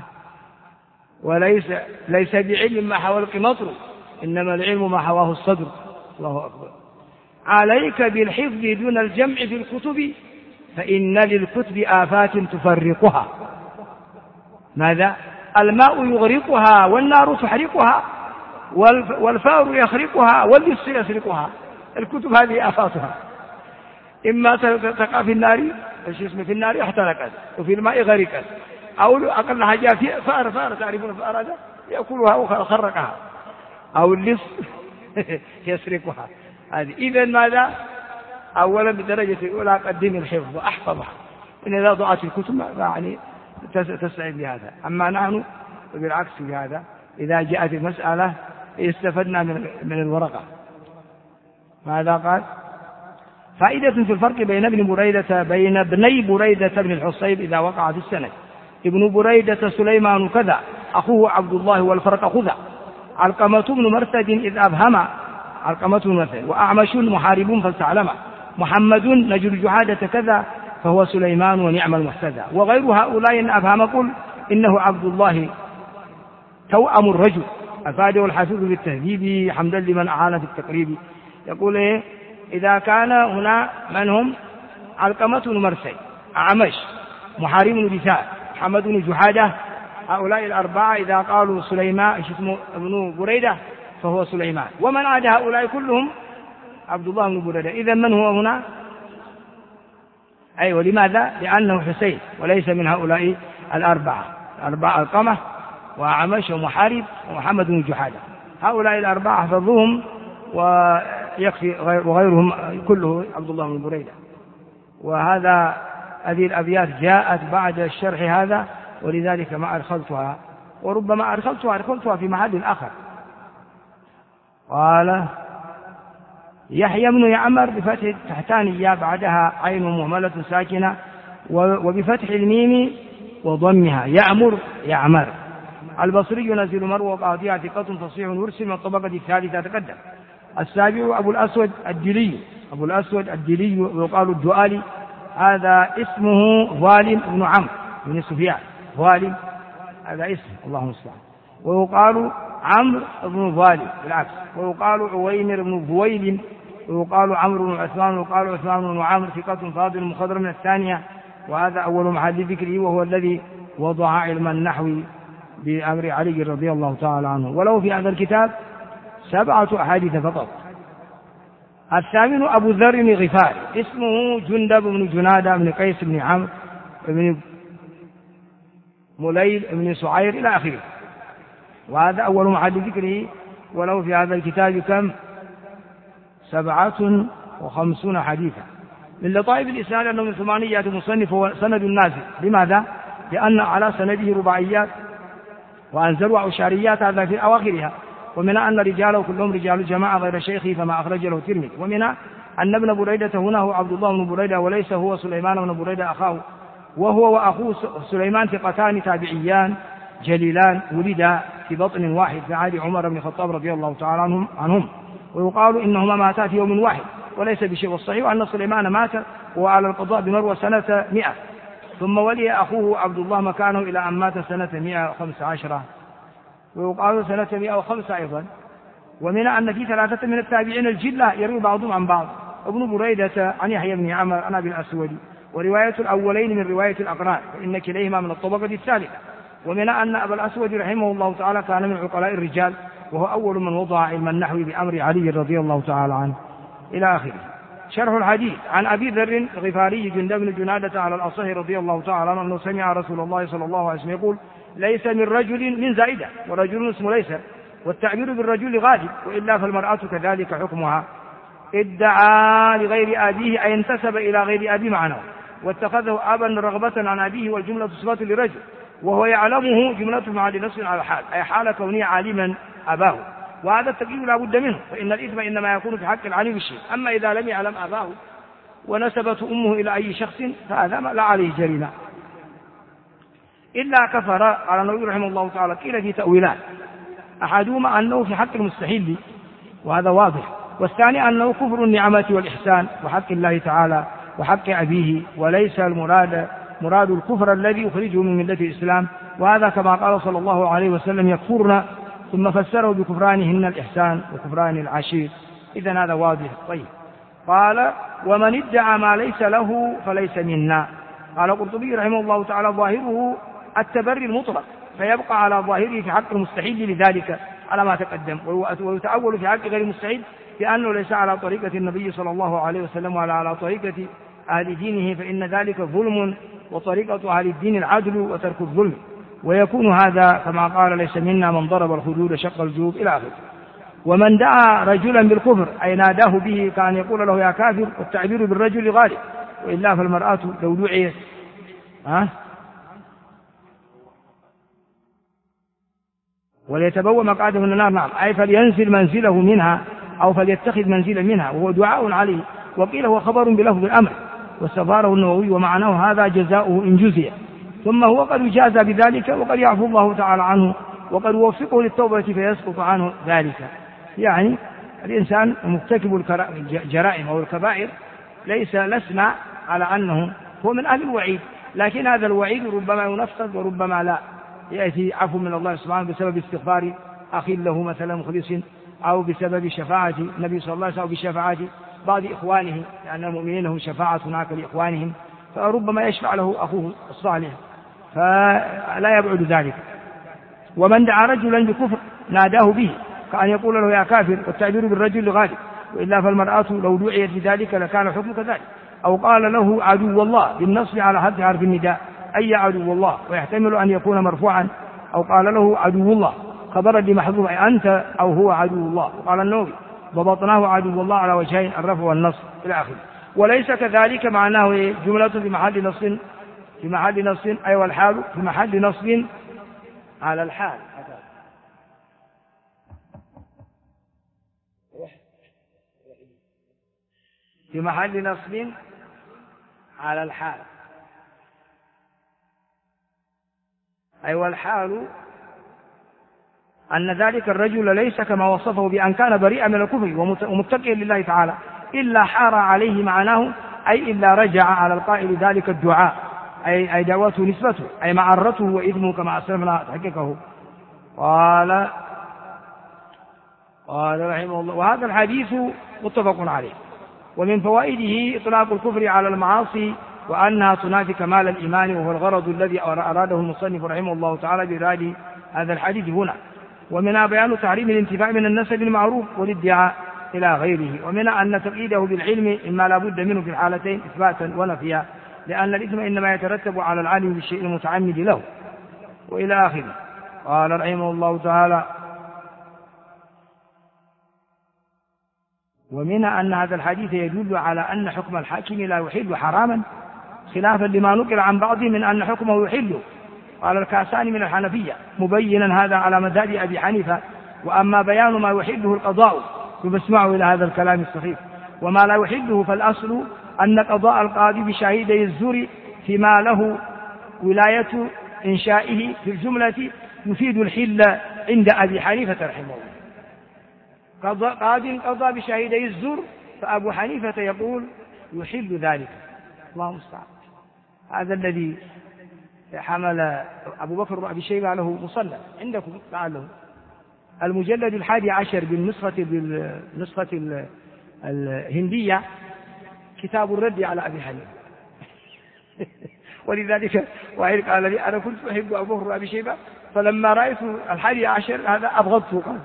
ليس بعلم ما حوى القمطر إنما العلم ما حواه الصدر. الله أكبر. عليك بالحفظ دون الجمع في الكتب فإن للكتب آفات تفرقها. ماذا؟ الماء يغرقها والنار تحرقها والفأر يخرقها واللص يسرقها. الكتب هذه آفاتها، إما تقع في النار في النار احترقت وفي الماء غرقت، أو أقل حاجة في فأر تعرفون الفأر هذا يأكلها وخرقها، أو اللص يسرقها. هذه إذن ماذا؟ أولا بالدرجة الأولى قدم الحفظ وأحفظها، إن إذا ضاعت الكتب يعني تستعين بهذا. أما نحن بالعكس بهذا، إذا جاءت المسألة استفدنا من الورقة. ماذا قال؟ فائدة في الفرق بين ابني بريدة بن الحصيب إذا وقع في السند. ابن بريدة سليمان كذا، أخوه عبد الله والفرق خذا. علقمة بن مرثد إذ أبهم، علقمة بن مرثد. وأعمش محارب فاستعلم. محمد نجل جحادة كذا فهو سليمان ونعم المحتدى. وغير هؤلاء إن أبهم قل إنه عبد الله توأم الرجل. أفاده الحافظ بالتهذيب حمدا لمن أعان في التقريب. يقول إيه؟ إذا كان هنا من هم؟ علقمة بن مرثد، أعمش، محارب بن بثاء، محمد بن جحادة، هؤلاء الأربعة إذا قالوا سليمان اسمه ابن بريدة فهو سليمان، ومن عاد هؤلاء كلهم عبد الله بن بريدة. إذا من هو هنا؟ أيوة. لماذا؟ لأنه حسين وليس من هؤلاء الأربعة علقمة وأعمش ومحارب ومحمد بن جحادة. هؤلاء الأربعة حفظوهم ويكفي، وغيرهم كله عبد الله بن بريدة. هذه الأبيات جاءت بعد الشرح هذا، ولذلك ما أدخلتها، وربما أدخلتها في محل آخر. قال يحيى بن يعمر بفتح التحتانية بعدها عين مهملة ساكنة وبفتح الميم وضمها يعمر. البصري ينزل مروى قاضية ثقة فصيح يرسل من الطبقة الثالثة تقدم. السابع أبو الأسود الدلي ويقال الدؤالي، هذا اسمه ظالم بن عمرو بن سفيان. ظالم هذا اسم، الله المستعان. ويقال عمرو بن ظالم بالعكس، ويقال عويمر بن بويل، ويقال عمرو بن عثمان، ويقال عثمان بن عمرو ثقة فاضل مخضر من الثانية. وهذا أول محل ذكره، وهو الذي وضع علم النحو بأمر علي رضي الله تعالى عنه. ولو في هذا الكتاب 7 أحاديث فقط. الثامن أبو ذر الغفاري، اسمه جندب بن جنادة بن قيس بن عمرو بن مليل بن سعير إلى آخره. وهذا أول محل ذكره. ولو في هذا الكتاب كم؟ 57 حديثا. من لطائف الإسناد أنه من ثمانية مصنف وسند النازل. لماذا؟ لأن على سنده رباعيات وأنزلوا عشاريات، هذا في أواخرها. ومن أن رجاله كلهم رجال جماعة غير شيخه فما أخرج له الترمذي. ومن أن ابن بريدة هنا هو عبد الله بن بريدة وليس هو سليمان بن بريدة أخاه، وهو وأخوه سليمان ثقتان تابعيان جليلان ولدا في بطن واحد في عهد عمر بن الخطاب رضي الله تعالى عنهم. ويقال إنهما ماتا في يوم واحد وليس بشيء. والصحيح أن سليمان مات وعلى القضاء بمروى سنة 100، ثم ولي أخوه عبد الله مكانه إلى أن مات سنة 115، ويقال سنة 105 أيضا. ومن أن في 3 من التابعين الجلة يروي بعضهم عن بعض. ابن بريدة عن يحيى بن عمر عن أبي الأسود، ورواية الأولين من رواية الأقران فإن كليهما من الطبقة الثالثة. ومن أن أبا الأسود رحمه الله تعالى كان من عقلاء الرجال، وهو أول من وضع علم النحو بأمر علي رضي الله تعالى عنه إلى آخره. شرح الحديث عن أبي ذر الغفاري جندب بن جنادة على الأصح رضي الله تعالى عنه أنه سمع رسول الله صلى الله عليه وسلم يقول: ليس من رجل من زائدة، ورجل اسمه ليس والتعبير بالرجل غالب، وإلا فالمرأة كذلك حكمها. ادعى لغير أبيه أي انتسب إلى غير أبي معناه، واتخذه أبا رغبة عن أبيه، والجملة صفة لرجل وهو يعلمه جملة مع نص على حال، أي حال كونه عالما أباه، وهذا التقييد لا بد منه، فإن الإثم إنما يكون في حق العالم بالشيء. أما إذا لم يعلم أباه ونسبت أمه إلى أي شخص فهذا لا عليه جريمة إلا كفر. قال النووي رحمه الله تعالى: قيل في تأويلان، أحدهما أنه في حق المستحيل وهذا واضح، والثاني أنه كفر النعمة والإحسان وحق الله تعالى وحق أبيه، وليس مراد الكفر الذي يخرجه من ملة الإسلام، وهذا كما قال صلى الله عليه وسلم: يكفرن، ثم فسره بكفرانهن الإحسان وكفران العشير. إذن هذا واضح. طيب، قال: ومن ادعى ما ليس له فليس منا. قال القرطبي رحمه الله تعالى: ظاهره التبري المطلق، فيبقى على ظاهره في حق المستحيل لذلك على ما تقدم، ويتأول في حق غير المستحيل بأنه ليس على طريقة النبي صلى الله عليه وسلم ولا على طريقة أهل دينه، فإن ذلك ظلم، وطريقة أهل الدين العدل وترك الظلم، ويكون هذا كما قال: ليس منا من ضرب الخدود شق الجيوب إلى آخره. ومن دعا رجلا بالكفر أي ناداه به كان يقول له: يا كافر، والتعبير بالرجل غالب، وإلا فالمرأة لو دعيت وليتبوأ مقعده من النار، نعم، أي فلينزل منزله منها أو فليتخذ منزلا منها، وهو دعاء عليه. وقيل هو خبر بلفظ الأمر، واستظهره النووي، ومعناه هذا جزاؤه إن جزي، ثم هو قد يجازى بذلك، وقد يعفو الله تعالى عنه، وقد يوفقه للتوبة فيسقط عنه ذلك. يعني الإنسان مرتكب الجرائم أو الكبائر لسنا على أنه هو من أهل الوعيد، لكن هذا الوعيد ربما ينفذ وربما لا، يأتي عفو من الله سبحانه بسبب استغفار أخي له مثلا مخلص، أو بسبب شفاعة النبي صلى الله عليه وسلم، أو بشفاعة بعض إخوانه، لأن المؤمنين هم شفاعة هناك لإخوانهم، فربما يشفع له أخوه الصالح، فلا يبعد ذلك. ومن دعا رجلا بكفر ناداه به كأن يقول له: يا كافر، والتعبير بالرجل غالب، وإلا فالمرأة لو دعيت بذلك لكان الحكم كذلك. أو قال له: عدو الله، بالنصب على حد حرف النداء، أي عدو الله، ويحتمل أن يكون مرفوعا. أو قال له: عدو الله خبرا لمحذوف، أي أنت أو هو عدو الله. قال النووي: ضبطناه عدو الله على وجهين، الرفع والنصب إلى آخره. وليس كذلك معناه جملة في محل نصب أي والحال في محل نصب على الحال، في محل نصب على الحال، أي والحال أن ذلك الرجل ليس كما وصفه بأن كان بريئا من الكفر ومتقيا لله تعالى، إلا حار عليه معناه، أي إلا رجع على القائل ذلك الدعاء، أي دعوته نسبته، أي معرته وإثمه كما أسلمنا تحقيقه. قال رحمه الله: وهذا الحديث متفق عليه. ومن فوائده إطلاق الكفر على المعاصي، وأنها تنافي كمال الإيمان، وهو الغرض الذي أراده المصنف رحمه الله تعالى بإرادة هذا الحديث هنا. ومنها بيان تحريم الانتفاع من النسب المعروف والادعاء إلى غيره، ومنها أن تقييده بالعلم إما لا بد منه في الحالتين إثباتا ونفيا، لأن الإثم إنما يترتب على العالم بالشيء المتعمد له، وإلى آخره. قال رحمه الله تعالى: ومنها أن هذا الحديث يدل على أن حكم الحاكم لا يحل حراما، خلافا لما نقل عن بعضهم من أن حكمه يحله. قال الكاساني من الحنفية مبينا هذا على مذهب أبي حنيفة: وأما بيان ما يحله القضاء فبسمعوا إلى هذا الكلام الصحيح، وما لا يحله فالأصل أن قضاء القاضي بشهيدي الزور فيما له ولاية إنشائه في الجملة يفيد الحل عند أبي حنيفة رحمه الله. قضى بشهيدي الزور، فأبو حنيفة يقول يحل ذلك. الله المستعان. هذا الذي حمل أبو بكر بن أبي شيبة له مصنف عندكم تعالوا المجلد 11 بالنسخة الهندية، كتاب الرد على أبي حنيفة. ولذلك واحد قال لي: أنا كنت أحب أبو بكر بن أبي شيبة، فلما رأيت 11 هذا أبغضته. قال: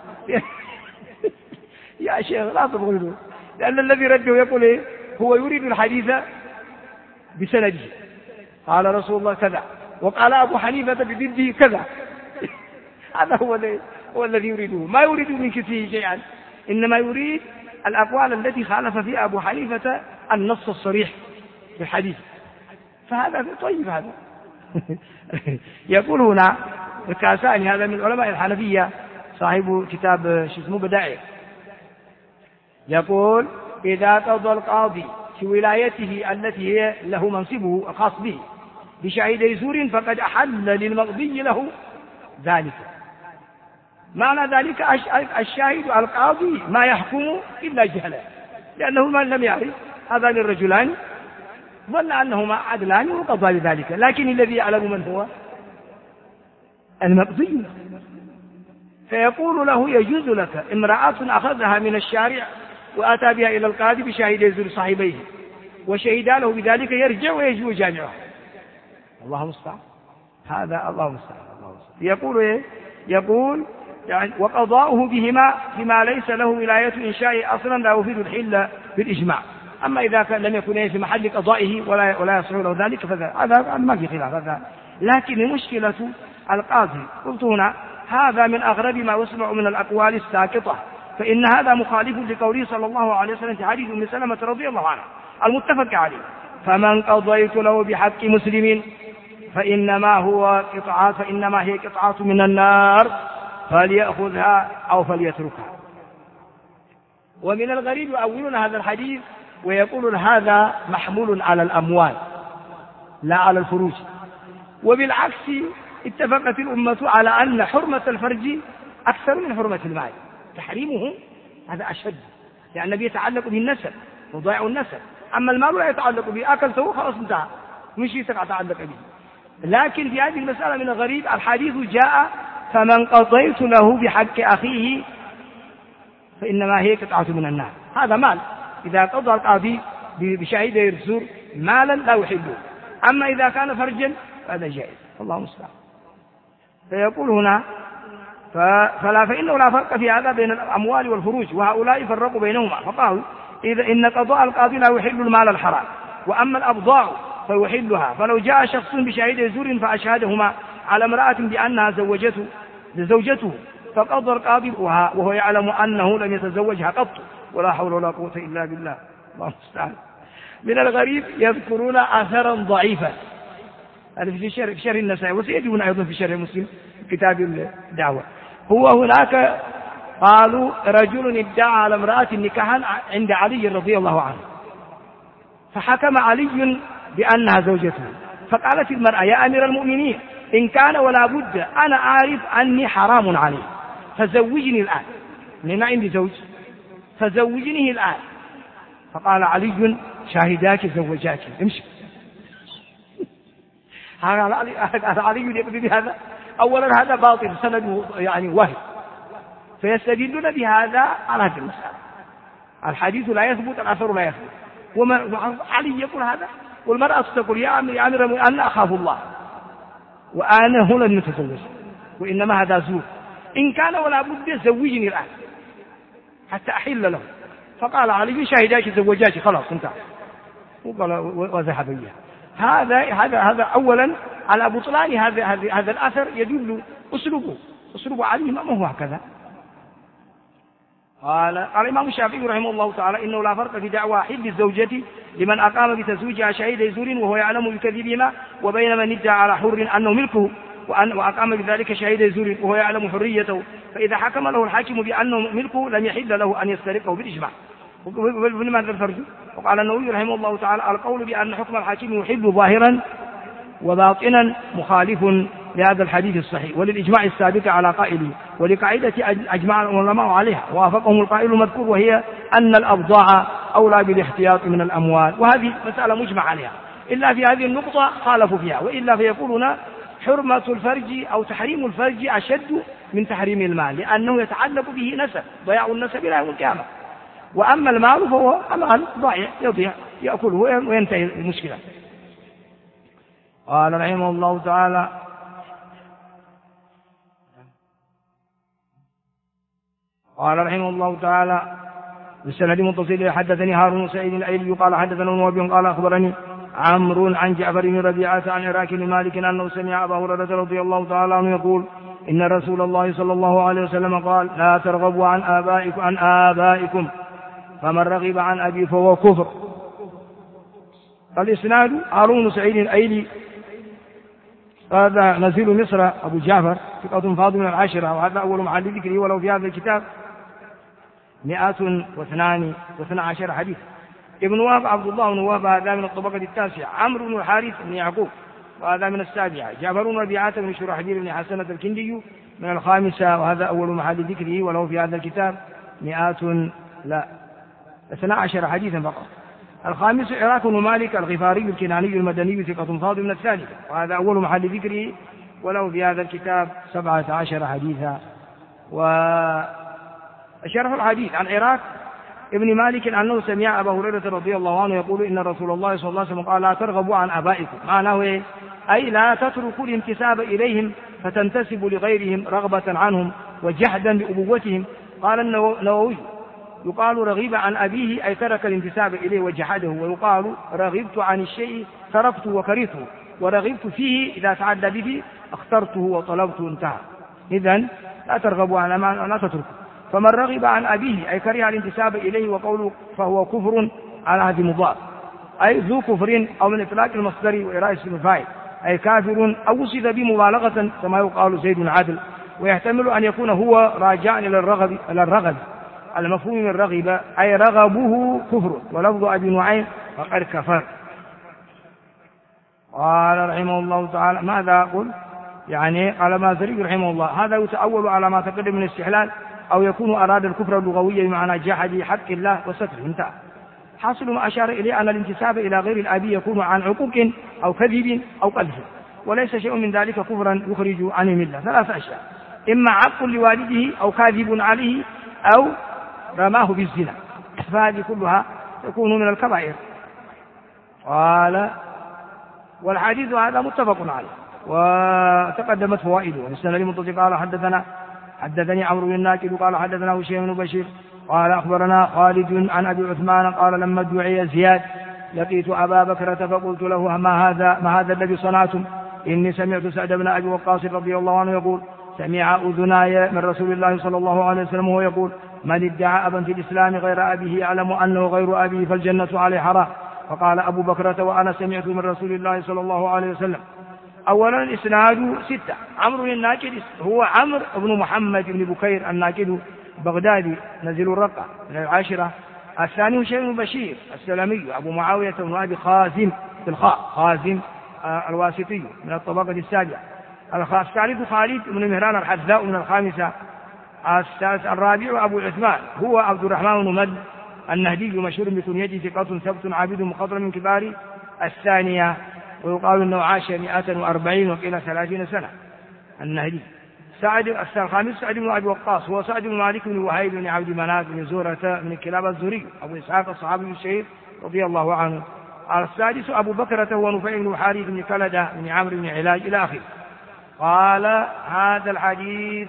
يا شيخ لا تبغضه، لأن الذي رده يقول إيه؟ هو يريد الحديث بسنده، قال رسول الله كذا، وقال أبو حنيفة بضده كذا. هذا هو هو الذي يريده، ما يريد من كتفه شيئا، إنما يريد الأقوال التي خالف فيها أبو حنيفة النص الصريح في الحديث. فهذا طيب هذا. يقول هنا الكاساني هذا من علماء الحنفية صاحب كتاب اسمه بدائع، يقول إذا قضى القاضي في ولايته التي هي له منصبه الخاص به بشهيد زور فقد أحل للمقضي له ذلك. معنى ذلك الشاهد القاضي ما يحكم إلا جهلا، لأنه من لم يعرف هذان الرجلان ظن أنهما عدلان وقضى بذلك، لكن الذي يعلم من هو المقضي. فيقول له يجوز لك امرأة أخذها من الشارع وأتى بها إلى القاضي بشهيد زور صاحبيه وشهدا له بذلك يرجع ويجوز جامعه. الله المستعان، هذا الله المستعان. يقول إيه؟ يقول يعني وقضاؤه بهما فيما ليس له ولاية إنشاء أصلا لا يفيد الحل بالإجماع. أما إذا كان لم يكن في محل قضائه ولا يصح له ذلك فهذا ما في خلاف هذا. لكن المشكلة القاضي قلت هنا هذا من أغرب ما يسمع من الأقوال الساقطة، فإن هذا مخالف لقوله صلى الله عليه وسلم في حديث أم سلمة رضي الله عنها المتفق عليه: فمن قضيت له بحق مسلم فإنما هي قطعات من النار فليأخذها أو فليتركها. ومن الغريب يؤولون هذا الحديث ويقول هذا محمول على الأموال لا على الفروج، وبالعكس اتفقت الأمة على أن حرمة الفرج أكثر من حرمة المال، تحريمه هذا أشد، لأن النبي يتعلق بالنسب وضيع النسب، أما المال لا يتعلق به، أكلته خلاص انتهى مش يتعلق به. لكن في هذه المسألة من الغريب الحديث جاء فمن قضيت له بحق أخيه فإنما هي قطعة من النار. هذا مال، إذا قضى القاضي بشهيد يرسل مالا لا يحبه، أما إذا كان فرجا فهذا جائز. الله المستعان. فيقول هنا فإنه لا فرق في هذا بين الأموال والفروج، وهؤلاء فرقوا بينهما فقالوا إن قضاء القاضي لا يحل المال الحرام، وأما الأبضاع فيحلها. فلو جاء شخص بشهيد زور فأشهدهما على امرأة بأنها زوجته فقضى القاضي وهو يعلم أنه لم يتزوجها قط، ولا حول ولا قوة إلا بالله. الله المستعان. من الغريب يذكرون أثرا ضعيفا في شرح النسائي، وسيجدون أيضا في شرح مسلم كتاب الدعوة. هو هناك قالوا رجل ادعى على امرأة نكاحا عند علي رضي الله عنه، فحكم علي بأنها زوجته، فقالت المرأة يا أمير المؤمنين إن كان ولا بد أنا أعرف أني حرام عليه فزوجني الآن، لأن عندي زوج فزوجني الآن. فقال علي شاهداك زوجاك امشي. هذا علي يقضي بهذا؟ أولا هذا باطل سند يعني وهم، فيستدلون بهذا على هذه المسألة. الحديث لا يثبت، الأثر لا يثبت، علي يقول هذا، والمرأة تقول يا أمير أنا أخاف الله وأنا هو لن نتزوج، وإنما هذا زور، إن كان ولا بد زوجني الآن حتى أحل له. فقال علي شاهداك زوجاك خلاص انتهى، وذهب إياه. هذا أولا على بطلان هذا الأثر يدل أسلوب علي ما هو هكذا. قال الإمام الشافعي رحمه الله تعالى إنه لا فرق في دعوى حل الزوجة لمن أقام بتزويجها شهيد زور وهو يعلم بكذبهما، وبين من ادعى على حر أنه ملكه وأقام بذلك شهيد زور وهو يعلم حريته، فإذا حكم له الحاكم بأنه ملكه لم يحل له أن يسترقه بالإجماع. ولماذا الفرج؟ وقال النووي رحمه الله تعالى القول بأن حكم الحاكم يحل ظاهرا وباطنا مخالف لهذا الحديث الصحيح وللإجماع السابق على قائله، ولقاعدة أجمع العلماء عليها ووافقهم القائل المذكور، وهي أن الأبضاع أولى بالاحتياط من الأموال، وهذه مسألة مجمع عليها، إلا في هذه النقطة خالفوا فيها، وإلا فيقولون حرمة الفرج أو تحريم الفرج أشد من تحريم المال، لأنه يتعلق به نسب، ضياع النسب إلى يوم القيامة. وأما المال فهو المال ضائع يضيع يأكله وينتهي المشكلة. قال رحمه الله تعالى بالسند متصل حدثني هارون سعيد الأيلي قال حدثنا وهب قال أخبرني عمرو عن جعفر بن ربيعة عن عراك بن مالك أنه سمع أبا هريرة رضي الله تعالى عنه يقول إن رسول الله صلى الله عليه وسلم قال لا ترغبوا عن آبائكم فمن رغب عن أبي فهو كفر. الإسناد هارون بن سعيد الأيلي هذا نزيل مصر أبو جعفر ثقة فاضل من العشرة، وهذا أول محل ذكره، ولو في هذا الكتاب 112 حديث. ابن وهب عبد الله بن وهب هذا من الطبقة التاسعة. عمرو بن الحارث بن يعقوب وهذا من السابعة. جعفر بن ربيعة بن شرحبيل بن حسنة الكندي من الخامسة، وهذا أول محل ذكره، ولو في هذا الكتاب 12 حديثا فقط. الخامس عراك بن مالك الغفاري الكناني المدني ثقة فاضل من الثالثة، وهذا أول محل ذكره، ولو في هذا الكتاب 17 حديثا. وشرح الحديث عن عراك ابن مالك أنه سمع أبا هريرة رضي الله عنه يقول إن رسول الله صلى الله عليه وسلم قال لا ترغبوا عن آبائكم. معناه إيه؟ أي لا تتركوا الانتساب إليهم فتنتسبوا لغيرهم رغبة عنهم وجحدا بأبوتهم. قال النووي يقال رغب عن أبيه أي ترك الانتساب إليه وجحده، ويقال رغبت عن الشيء تركته وكرهته، ورغبت فيه إذا تعدى به اخترته وطلبته انتهى. إذن لا ترغبوا عن لا تتركوا. فمن رغب عن أبيه أي كره الانتساب إليه، وقوله فهو كفر على هذه مضاف أي ذو كفر، أو من إطلاق المصدر وإراء اسم الفاعل أي كافر، أو وصف بمبالغة كما يقال زيد عدل. ويحتمل أن يكون هو راجعا إلى الرغب المفهوم من رغب أي رغبه كفر، ولفظ أبي نعيم فقد كفر. قال رحمه الله تعالى ماذا أقول؟ يعني قال مازري رحمه الله هذا يتأول على ما تقدم من استحلال، أو يكون أراد الكفر اللغوي بمعنى جحد حق الله وستره انتهى. حاصل ما أشار إليه أن الانتساب إلى غير الآب يكون عن عقوق أو كذب أو قذف، وليس شيء من ذلك كفرا يخرج عن الملة. 3 أشياء: إما عق لوالده أو كاذب عليه أو رماه بالزنا، فهذه كلها تكون من الكبائر. قال والحديث هذا متفق عليه وتقدمت فوائده. والسنة المتصل قال حدثني عمرو بن الناكد قال حدثنا هشيم بن بشير قال أخبرنا خالد عن أبي عثمان قال لما دعي زياد لقيت أبا بكرة فقلت له ما هذا الذي صنعتم؟ إني سمعت سعد بن أبي وقاص رضي الله عنه يقول سمع أذناي من رسول الله صلى الله عليه وسلم وهو يقول من ادعى أبا في الإسلام غير أبيه يعلم أنه غير أبيه فالجنة عليه حرام. فقال أبو بكرة وأنا سمعت من رسول الله صلى الله عليه وسلم. أولا الإسناد 6. عمرو بن الناكد هو عمرو بن محمد بن بكير الناكد بغدادي نزل الرقة من العاشرة. الثاني هشيم بن بشير السلمي أبو معاوية بن أبي خازم بالخاء خازم الواسطي من الطبقة السابعة. الثالث خالد بن مهران الحذاء من الخامسة. الرابع أبو عثمان هو عبد الرحمن بن مد النهدي مشهور بكنيته ثقة ثبت عابد مخضرم من كبار الثانية، ويقال أنه عاش 140 وقيل 30 سنة النهدي. الخامس سعد بن أبي وقاص هو سعد بن مالك بن وهيب بن عبد مناف بن زهرة من كلاب الزهري أبو إسحاق الصحابي الشهير رضي الله عنه. السادس أبو بكرة هو نفيع بن حارث بن كلدة بن عمرو بن علاج إلى آخره. قال هذا الحديث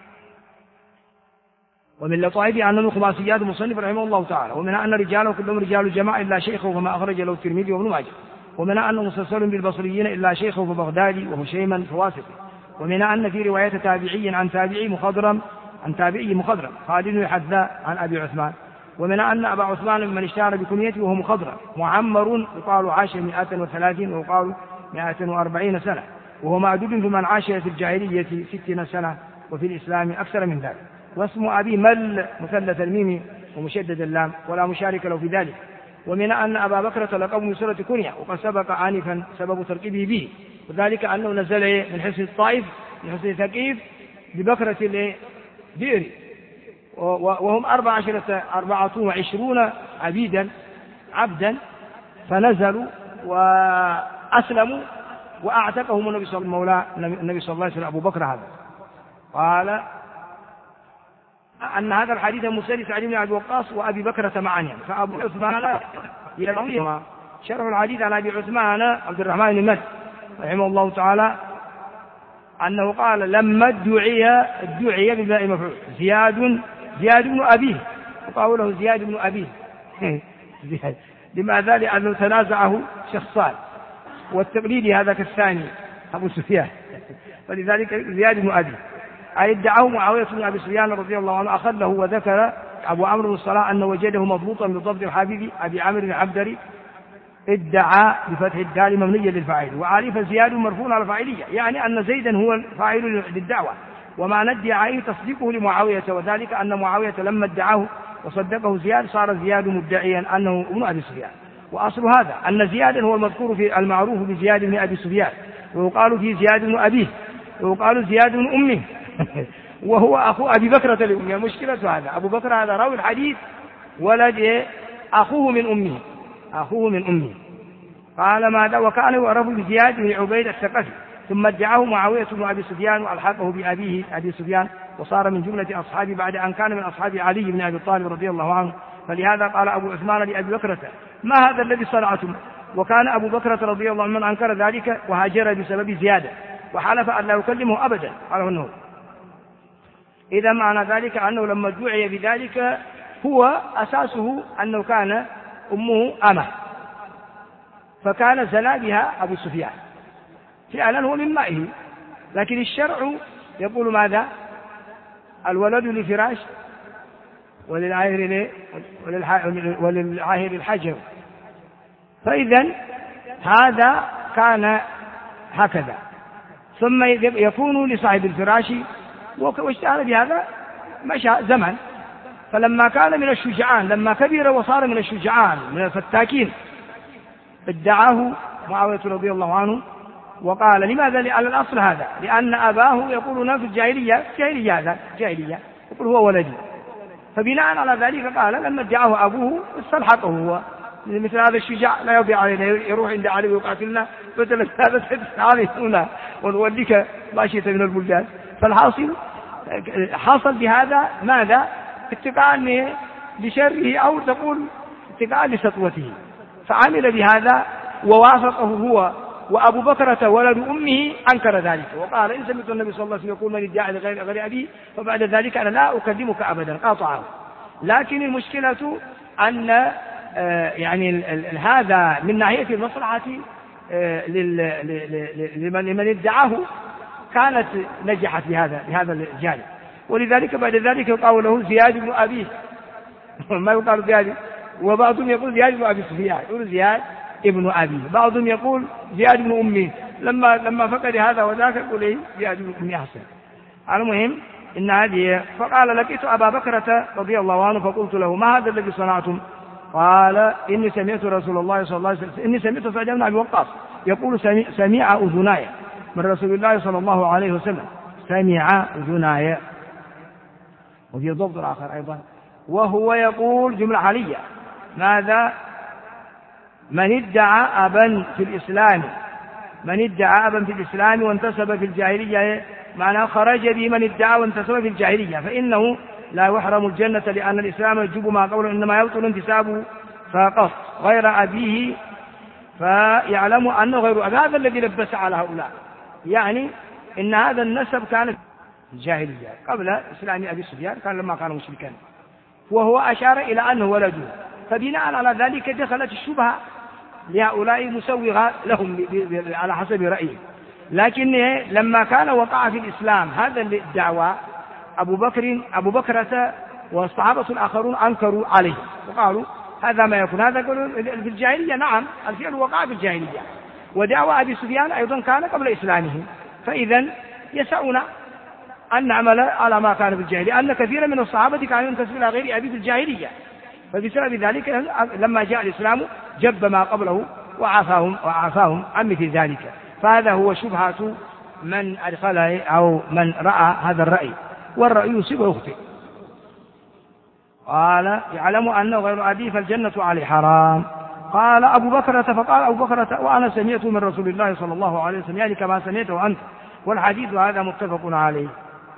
ومن لطائف أن خماسيات المصنف رحمه الله تعالى، ومنها أن رجاله كلهم رجال جماعة إلا شيخه فما أخرج له الترمذي وابن ماجه، ومنها أنه مسلسل بالبصريين إلا شيخه فبغدادي وهشيما فواسطي، ومنها أن في رواية تابعي عن تابعي مخضرم خالد بن الحذاء عن أبي عثمان، ومنها أن أبا عثمان من اشتهر بكنيته وهو مخضرم معمر يقال عاش 130 ويقال 140 سنة، وهو معدود في من عاش في الجاهلية 60 سنة وفي الإسلام أكثر من ذلك. واسم أبي مل مثلث الميم ومشدد اللام ولا مشارك له في ذلك. ومن أن أبا بكرة لقب من سورة كنية وقد سبق آنفا سبب تركيبه به، وذلك أنه نزل من حصن الطائف من حصن ثقيف ببكرة البئر، وهم 24 عبدا فنزلوا وأسلموا وأعتقهم النبي صلى الله عليه وسلم أبو بكر هذا. قال أن هذا الحديث مسند سعد بن أبي وقاص وأبي بكرة معا، فأبو عثمان يروي شرح الحديث عن أبي عثمان عبد الرحمن بن مد رحمه الله تعالى أنه قال لما الدعي بماء مفعول زياد بن أبيه، وقالوا له زياد بن أبيه لماذا؟ لأنه تنازعه شخصان، والتقليدي هذا كالثاني أبو سفيان، فلذلك زياد بن أبيه. أي ادعاه معاوية بن أبي سفيان رضي الله عنه أخذه، وذكر أبو عمرو بن الصلاح أنه وجده مضبوطا بضبط الحبيب أبي عامر العبدري ادعى بفتح الدال مبنية للفاعل، وعرف زياد مرفوع على الفاعلية، يعني أن زيدا هو الفاعل للدعوة، ومعنى ادعائه تصديقه لمعاوية، وذلك أن معاوية لما ادعاه وصدقه زياد صار زياد مدعيا أنه ابن أبي سفيان. وأصل هذا أن زيادا هو المذكور في المعروف بزياد بن أبي سفيان، ويقال فيه زياد بن أبيه، ويقال زياد بن أمه وهو أخو أبي بكرة لأمه. مشكلة هذا أبو بكر هذا راوي الحديث ولد أخوه من أمه، أخوه من أمه. قال ماذا؟ وكان يعرف بزياد بن عبيد الثقفي، ثم ادعاه معاوية بن أبي سفيان وألحقه بأبيه أبي سفيان، وصار من جملة أصحابه بعد أن كان من أصحاب علي بن أبي طالب رضي الله عنه. فلهذا قال أبو عثمان لأبي بكرة ما هذا الذي صنعتم؟ وكان أبو بكرة رضي الله عنه من أنكر ذلك وهاجر بسبب زيادة، وحلف أن لا يكلمه أبدا. قال النور إذا معنى ذلك أنه لما دعي بذلك هو أساسه أنه كان أمه أمه، فكان زنا بها أبو سفيان فعلا هو من مائه، لكن الشرع يقول ماذا؟ الولد لفراش وللعاهر الحجر. فإذا هذا كان هكذا، ثم يكون لصاحب الفراش، واشتهر بهذا مشى زمن. فلما كان من الشجعان، لما كبر وصار من الشجعان من الفتاكين، ادعاه معاوية رضي الله عنه وقال لماذا؟ على الأصل هذا، لأن أباه يقولون في الجاهلية يقول هو ولدي، فبناء على ذلك قال لما ادعاه أبوه استلحقه هو مثل هذا الشجاع لا يبيع علينا، يروح عند علي ويقاتلنا بدل هذا عليه هنا ونوليك ما شئت من البلدان. فالحاصل حصل بهذا ماذا؟ اتقاء لشره أو تقول اتقاء لسطوته، فعمل بهذا ووافقه هو. وأبو بكرة ولد أمه أنكر ذلك وقال إن سمعت النبي صلى الله عليه وسلم يقول من ادعى لغير أبيه فبعد ذلك أنا لا أكلمك أبدا، قاطعه. لكن المشكلة أن يعني هذا من ناحية المصلحة لمن ادعاه كانت نجحت بهذا الجانب، ولذلك بعد ذلك يقال له زياد بن أبيه ما يقال زياد، وبعضهم يقول زياد بن أبي سفيان، يقول زياد ابن أبيه، بعضهم يقول زياد بن أمه، لما فقد هذا وذاك يقول إيه زياد بن أمه أحسن. المهم إن هذه. فقال لقيت أبا بكرة رضي الله عنه فقلت له ما هذا الذي صنعتم؟ قال إني سمعت رسول الله صلى الله عليه وسلم، إني سمعت سعد بن أبي وقاص يقول سمع أذناي من رسول الله صلى الله عليه وسلم، سمع أذناي. وفي ضبط آخر أيضا وهو يقول جملة حالية ماذا؟ من ادعى أبا في الإسلام، من ادعى أبا في الإسلام وانتسب في الجاهلية، معناه خرج به من ادعى وانتسب في الجاهلية، فإنه لا يحرم الجنة لأن الإسلام يجب ما قوله إنما يبطل انتسابه فقط غير أبيه فيعلم أنه غير أبيه. هذا الذي لبس على هؤلاء، يعني إن هذا النسب كان الجاهلية قبل إسلام أبي سفيان، كان لما كان مشركا، وهو أشار إلى أنه ولده، فبناء على ذلك دخلت الشبهة لهؤلاء مسوغة لهم على حسب رأيه. لكن لما كان وقع في الإسلام هذا الدعوة أبو بكرة والصحابة الآخرون أنكروا عليه وقالوا هذا ما يكون، هذا قالوا في الجاهلية. نعم الفعل وقع في الجاهلية، ودعوة أبي سفيان أيضا كان قبل إسلامه، فإذا يسعنا أن نعمل على ما كان في الجاهلية، أن كثيرا من الصحابة كانوا ينتسبون إلى غير أبي في الجاهلية، فبسبب ذلك لما جاء الإسلام جب ما قبله وعافاهم عن مثل ذلك. فهذا هو شبهة من أدخله أو من رأى هذا الرأي، والرأي يصيب ويخطئ. قال يعلم أنه غير أبيه فالجنة عليه حرام. قال أبو بكرة فقال أبو بكرة وأنا سمعت من رسول الله صلى الله عليه وسلم يعني كما سمعته أنت، والحديث هذا متفق عليه.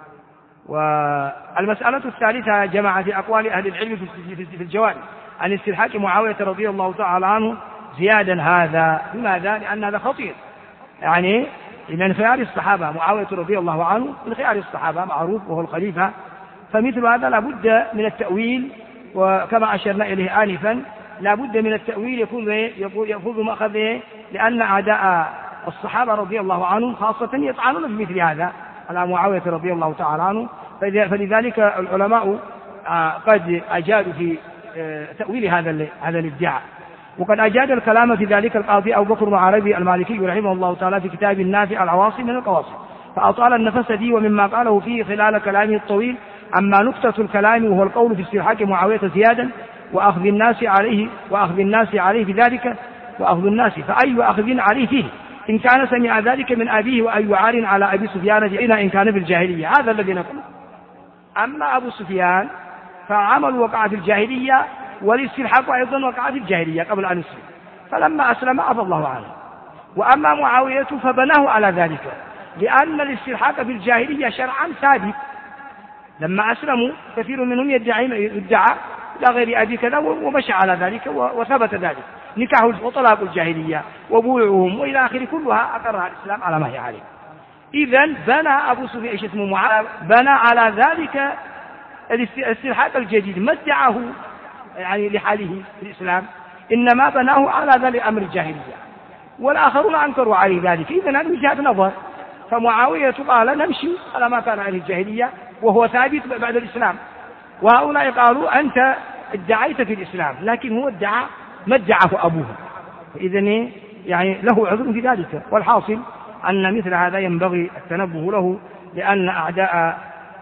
والمسألة الثالثة جمع في أقوال أهل العلم في الجواب عن استلحاق معاوية رضي الله تعالى عنه زيادا هذا. لماذا؟ لأن هذا خطير، يعني من خيار الصحابة معاوية رضي الله عنه من خيار الصحابة معروف وهو الخليفة، فمثل هذا لابد من التأويل، وكما أشرنا إليه آنفا لابد من التأويل يأخذ مأخذه، لأن أعداء الصحابة رضي الله عنهم خاصة يطعنون في مثل هذا على معاوية رضي الله تعالى عنه. فلذلك العلماء قد أجادوا في تأويل هذا الادعاء، وقد أجاد الكلام في ذلك القاضي أبو بكر بن عربي المالكي رحمه الله تعالى في كتاب النافع العواصم من القواصم، فأطال النفس فيه ومما قاله فيه خلال كلامه الطويل. أما نكتة الكلام وهو القول في استرحاق معاوية زيادا وأخذ الناس عليه بذلك، وأخذ الناس فأي أخذ عليه فيه إن كان سمع ذلك من أبيه، وأي عار على أبي سفيان إن كان في الجاهلية. هذا الذي نقول. أما أبو سفيان فعمل وقع في الجاهلية، والاستلحاق أيضا وقع في الجاهلية قبل أن يسلم، فلما أسلم عفى الله عنه. وأما معاوية فبناه على ذلك، لأن الاستلحاق في الجاهلية شرعا ثابت. لما أسلموا كثير منهم يدعى لا غير أبي كذا، ومشى على ذلك وثبت ذلك، نكاح وطلاق الجاهلية وبويعهم وإلى آخره كلها أقرها الإسلام على ما هي عليه. إذن بنى أبو سفيان اسمه معاوية بنى على ذلك الاستلحاق الجديد، ما ادعاه يعني لحاله في الإسلام، إنما بناه على ذلك أمر الجاهلية، والآخرون أنكروا عليه ذلك. إذن هذه وجهة نظر. فمعاوية قال نمشي على ما كان عليه الجاهلية وهو ثابت بعد الإسلام، وهؤلاء قالوا أنت ادعيت في الإسلام، لكن هو ادعى ما ادعاه أبوه، إذن يعني له عذر في ذلك. والحاصل أن مثل هذا ينبغي التنبه له، لأن أعداء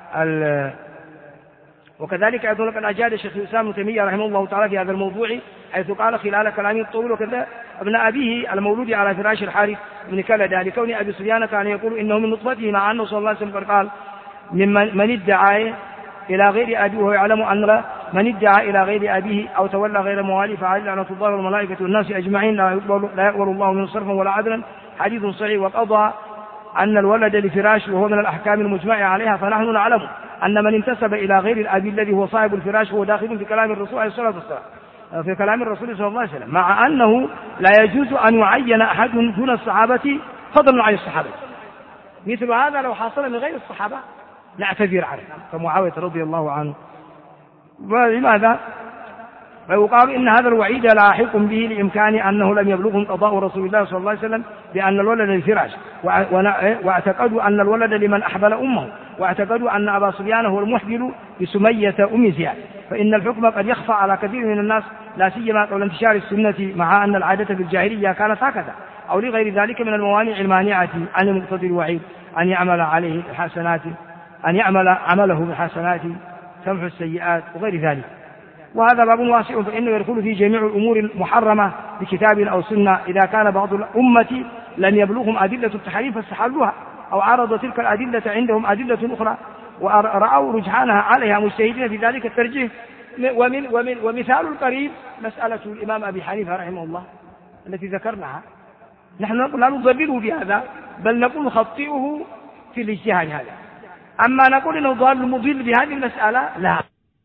وكذلك أيضا قد أجاد الشيخ الإسلام ابن تيمية رحمه الله تعالى في هذا الموضوع، حيث قال خلال كلامه الطويل: وكذا ابن أبيه المولود على فراش الحارث بن كلدة، لكون أبي سفيان كان يقول إنه من نطفته، مع أنه صلى الله عليه وسلم قال من ادعى إلى غير أبيه، وهو يعلم أن من ادعى إلى غير أبيه أو تولى غير موالي فعليه لعنة الله والملائكة والناس أجمعين لا يقبل الله منه صرفا ولا عدلا، حديث صحيح. وقضى أن الولد لفراش وهو من الأحكام المجمع عليها، فنحن نعلم أن من انتسب إلى غير الأب الذي هو صاحب الفراش هو داخل في كلام الرسول عليه الصلاة والسلام، في كلام الرسول صلى الله عليه وسلم، مع أنه لا يجوز أن يعين أحد دون الصحابة فضلا عن الصحابة. مثل هذا لو حصل من غير الصحابة نعتذر عنه كمعاوية رضي الله عنه. ولماذا؟ فيقال إن هذا الوعيد لاحق به لإمكان أنه لم يبلغهم قضاء رسول الله صلى الله عليه وسلم بأن الولد للفراش، واعتقدوا أن الولد لمن أحبل أمه، واعتقدوا أن أبا سفيان هو المحبل بسمية أم زياد، فإن الحكم قد يخفى على كثير من الناس، لا سيما قبل انتشار السنة، مع أن العادة في الجاهلية كانت هكذا، أو لغير ذلك من الموانع المانعة عن مقتضى الوعيد أن يعمل عليه الحسنات، أن يعمل عمله بالحسنات تمحو السيئات وغير ذلك. وهذا باب واسع، فإنه يدخل في جميع الأمور المحرمة بكتاب أو سنة، إذا كان بعض الأمة لم يبلغهم أدلة التحريم فاستحلوها، أو عرض تلك الأدلة عندهم أدلة أخرى ورأوا رجحانها عليها مجتهدين في ذلك الترجيح. ومثال القريب مسألة الإمام أبي حنيفة رحمه الله التي ذكرناها. نحن نقول لا نضلله بهذا، بل نقول نخطئه في الاجتهاد هذا. أما نقول إنه ضال مضل بهذه المسألة لا،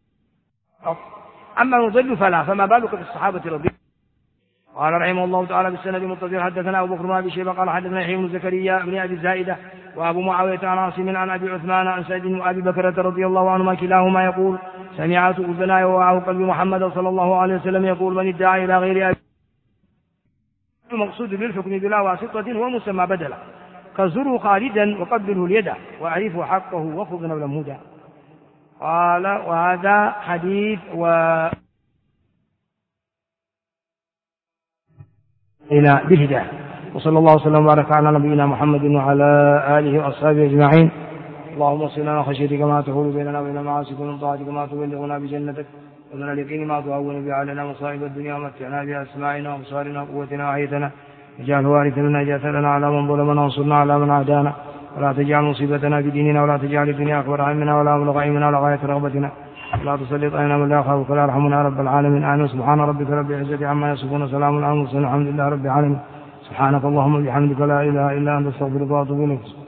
أما نضل فلا، فما بالك بالصحابة رضي الله. قال رحمه الله تعالى بالسند المتصل: حدثنا أبو بكر بن أبي شيبة قال حدثنا يحيى بن زكريا بن أبي الزائدة وأبو معاوية عن عاصم عن أبي عثمان عن سعيد وأبي بكرة رضي الله عنهما كلاهما يقول: سمعت أذناي ووعى قلبي محمد صلى الله عليه وسلم يقول: من ادعى إلى غير أبي. المقصود بالحكم بلا واسطة هو مسمى بدلا، كزره خالدا وقبله اليد وأعرفه حقه وخذ نبل مهدى. قال: وهذا حديث إلى بالهداية. وصلى الله وسلم وبارك على نبينا محمد وعلى آله وأصحابه أجمعين. اللهم صل لنا خشيتك ما تحول بيننا وبين معاصيك، ومن طاعتك ما تبلغنا بجنتك، ومن اليقين ما تهون به علينا مصائب الدنيا، ومتعنا بأسماعنا وأبصارنا وقوتنا وأحيتنا، واجعل وارثا منا، اجعل ثأرنا على من ظلمنا، وانصرنا على من عادانا، ولا تجعل مصيبتنا في ديننا، ولا تجعل الدنيا أكبر همنا ولا مبلغ علمنا ولا غاية رغبتنا، ولا تسلط علينا من لا يخافك ولا يرحمنا يا رب العالمين. آمين. سبحان ربك رب العزة عما يصفون، سلام على المرسلين، الحمد لله رب العالمين. سبحانك اللهم وبحمدك لا إله إلا أنت، استغفرك وأتوب إليك.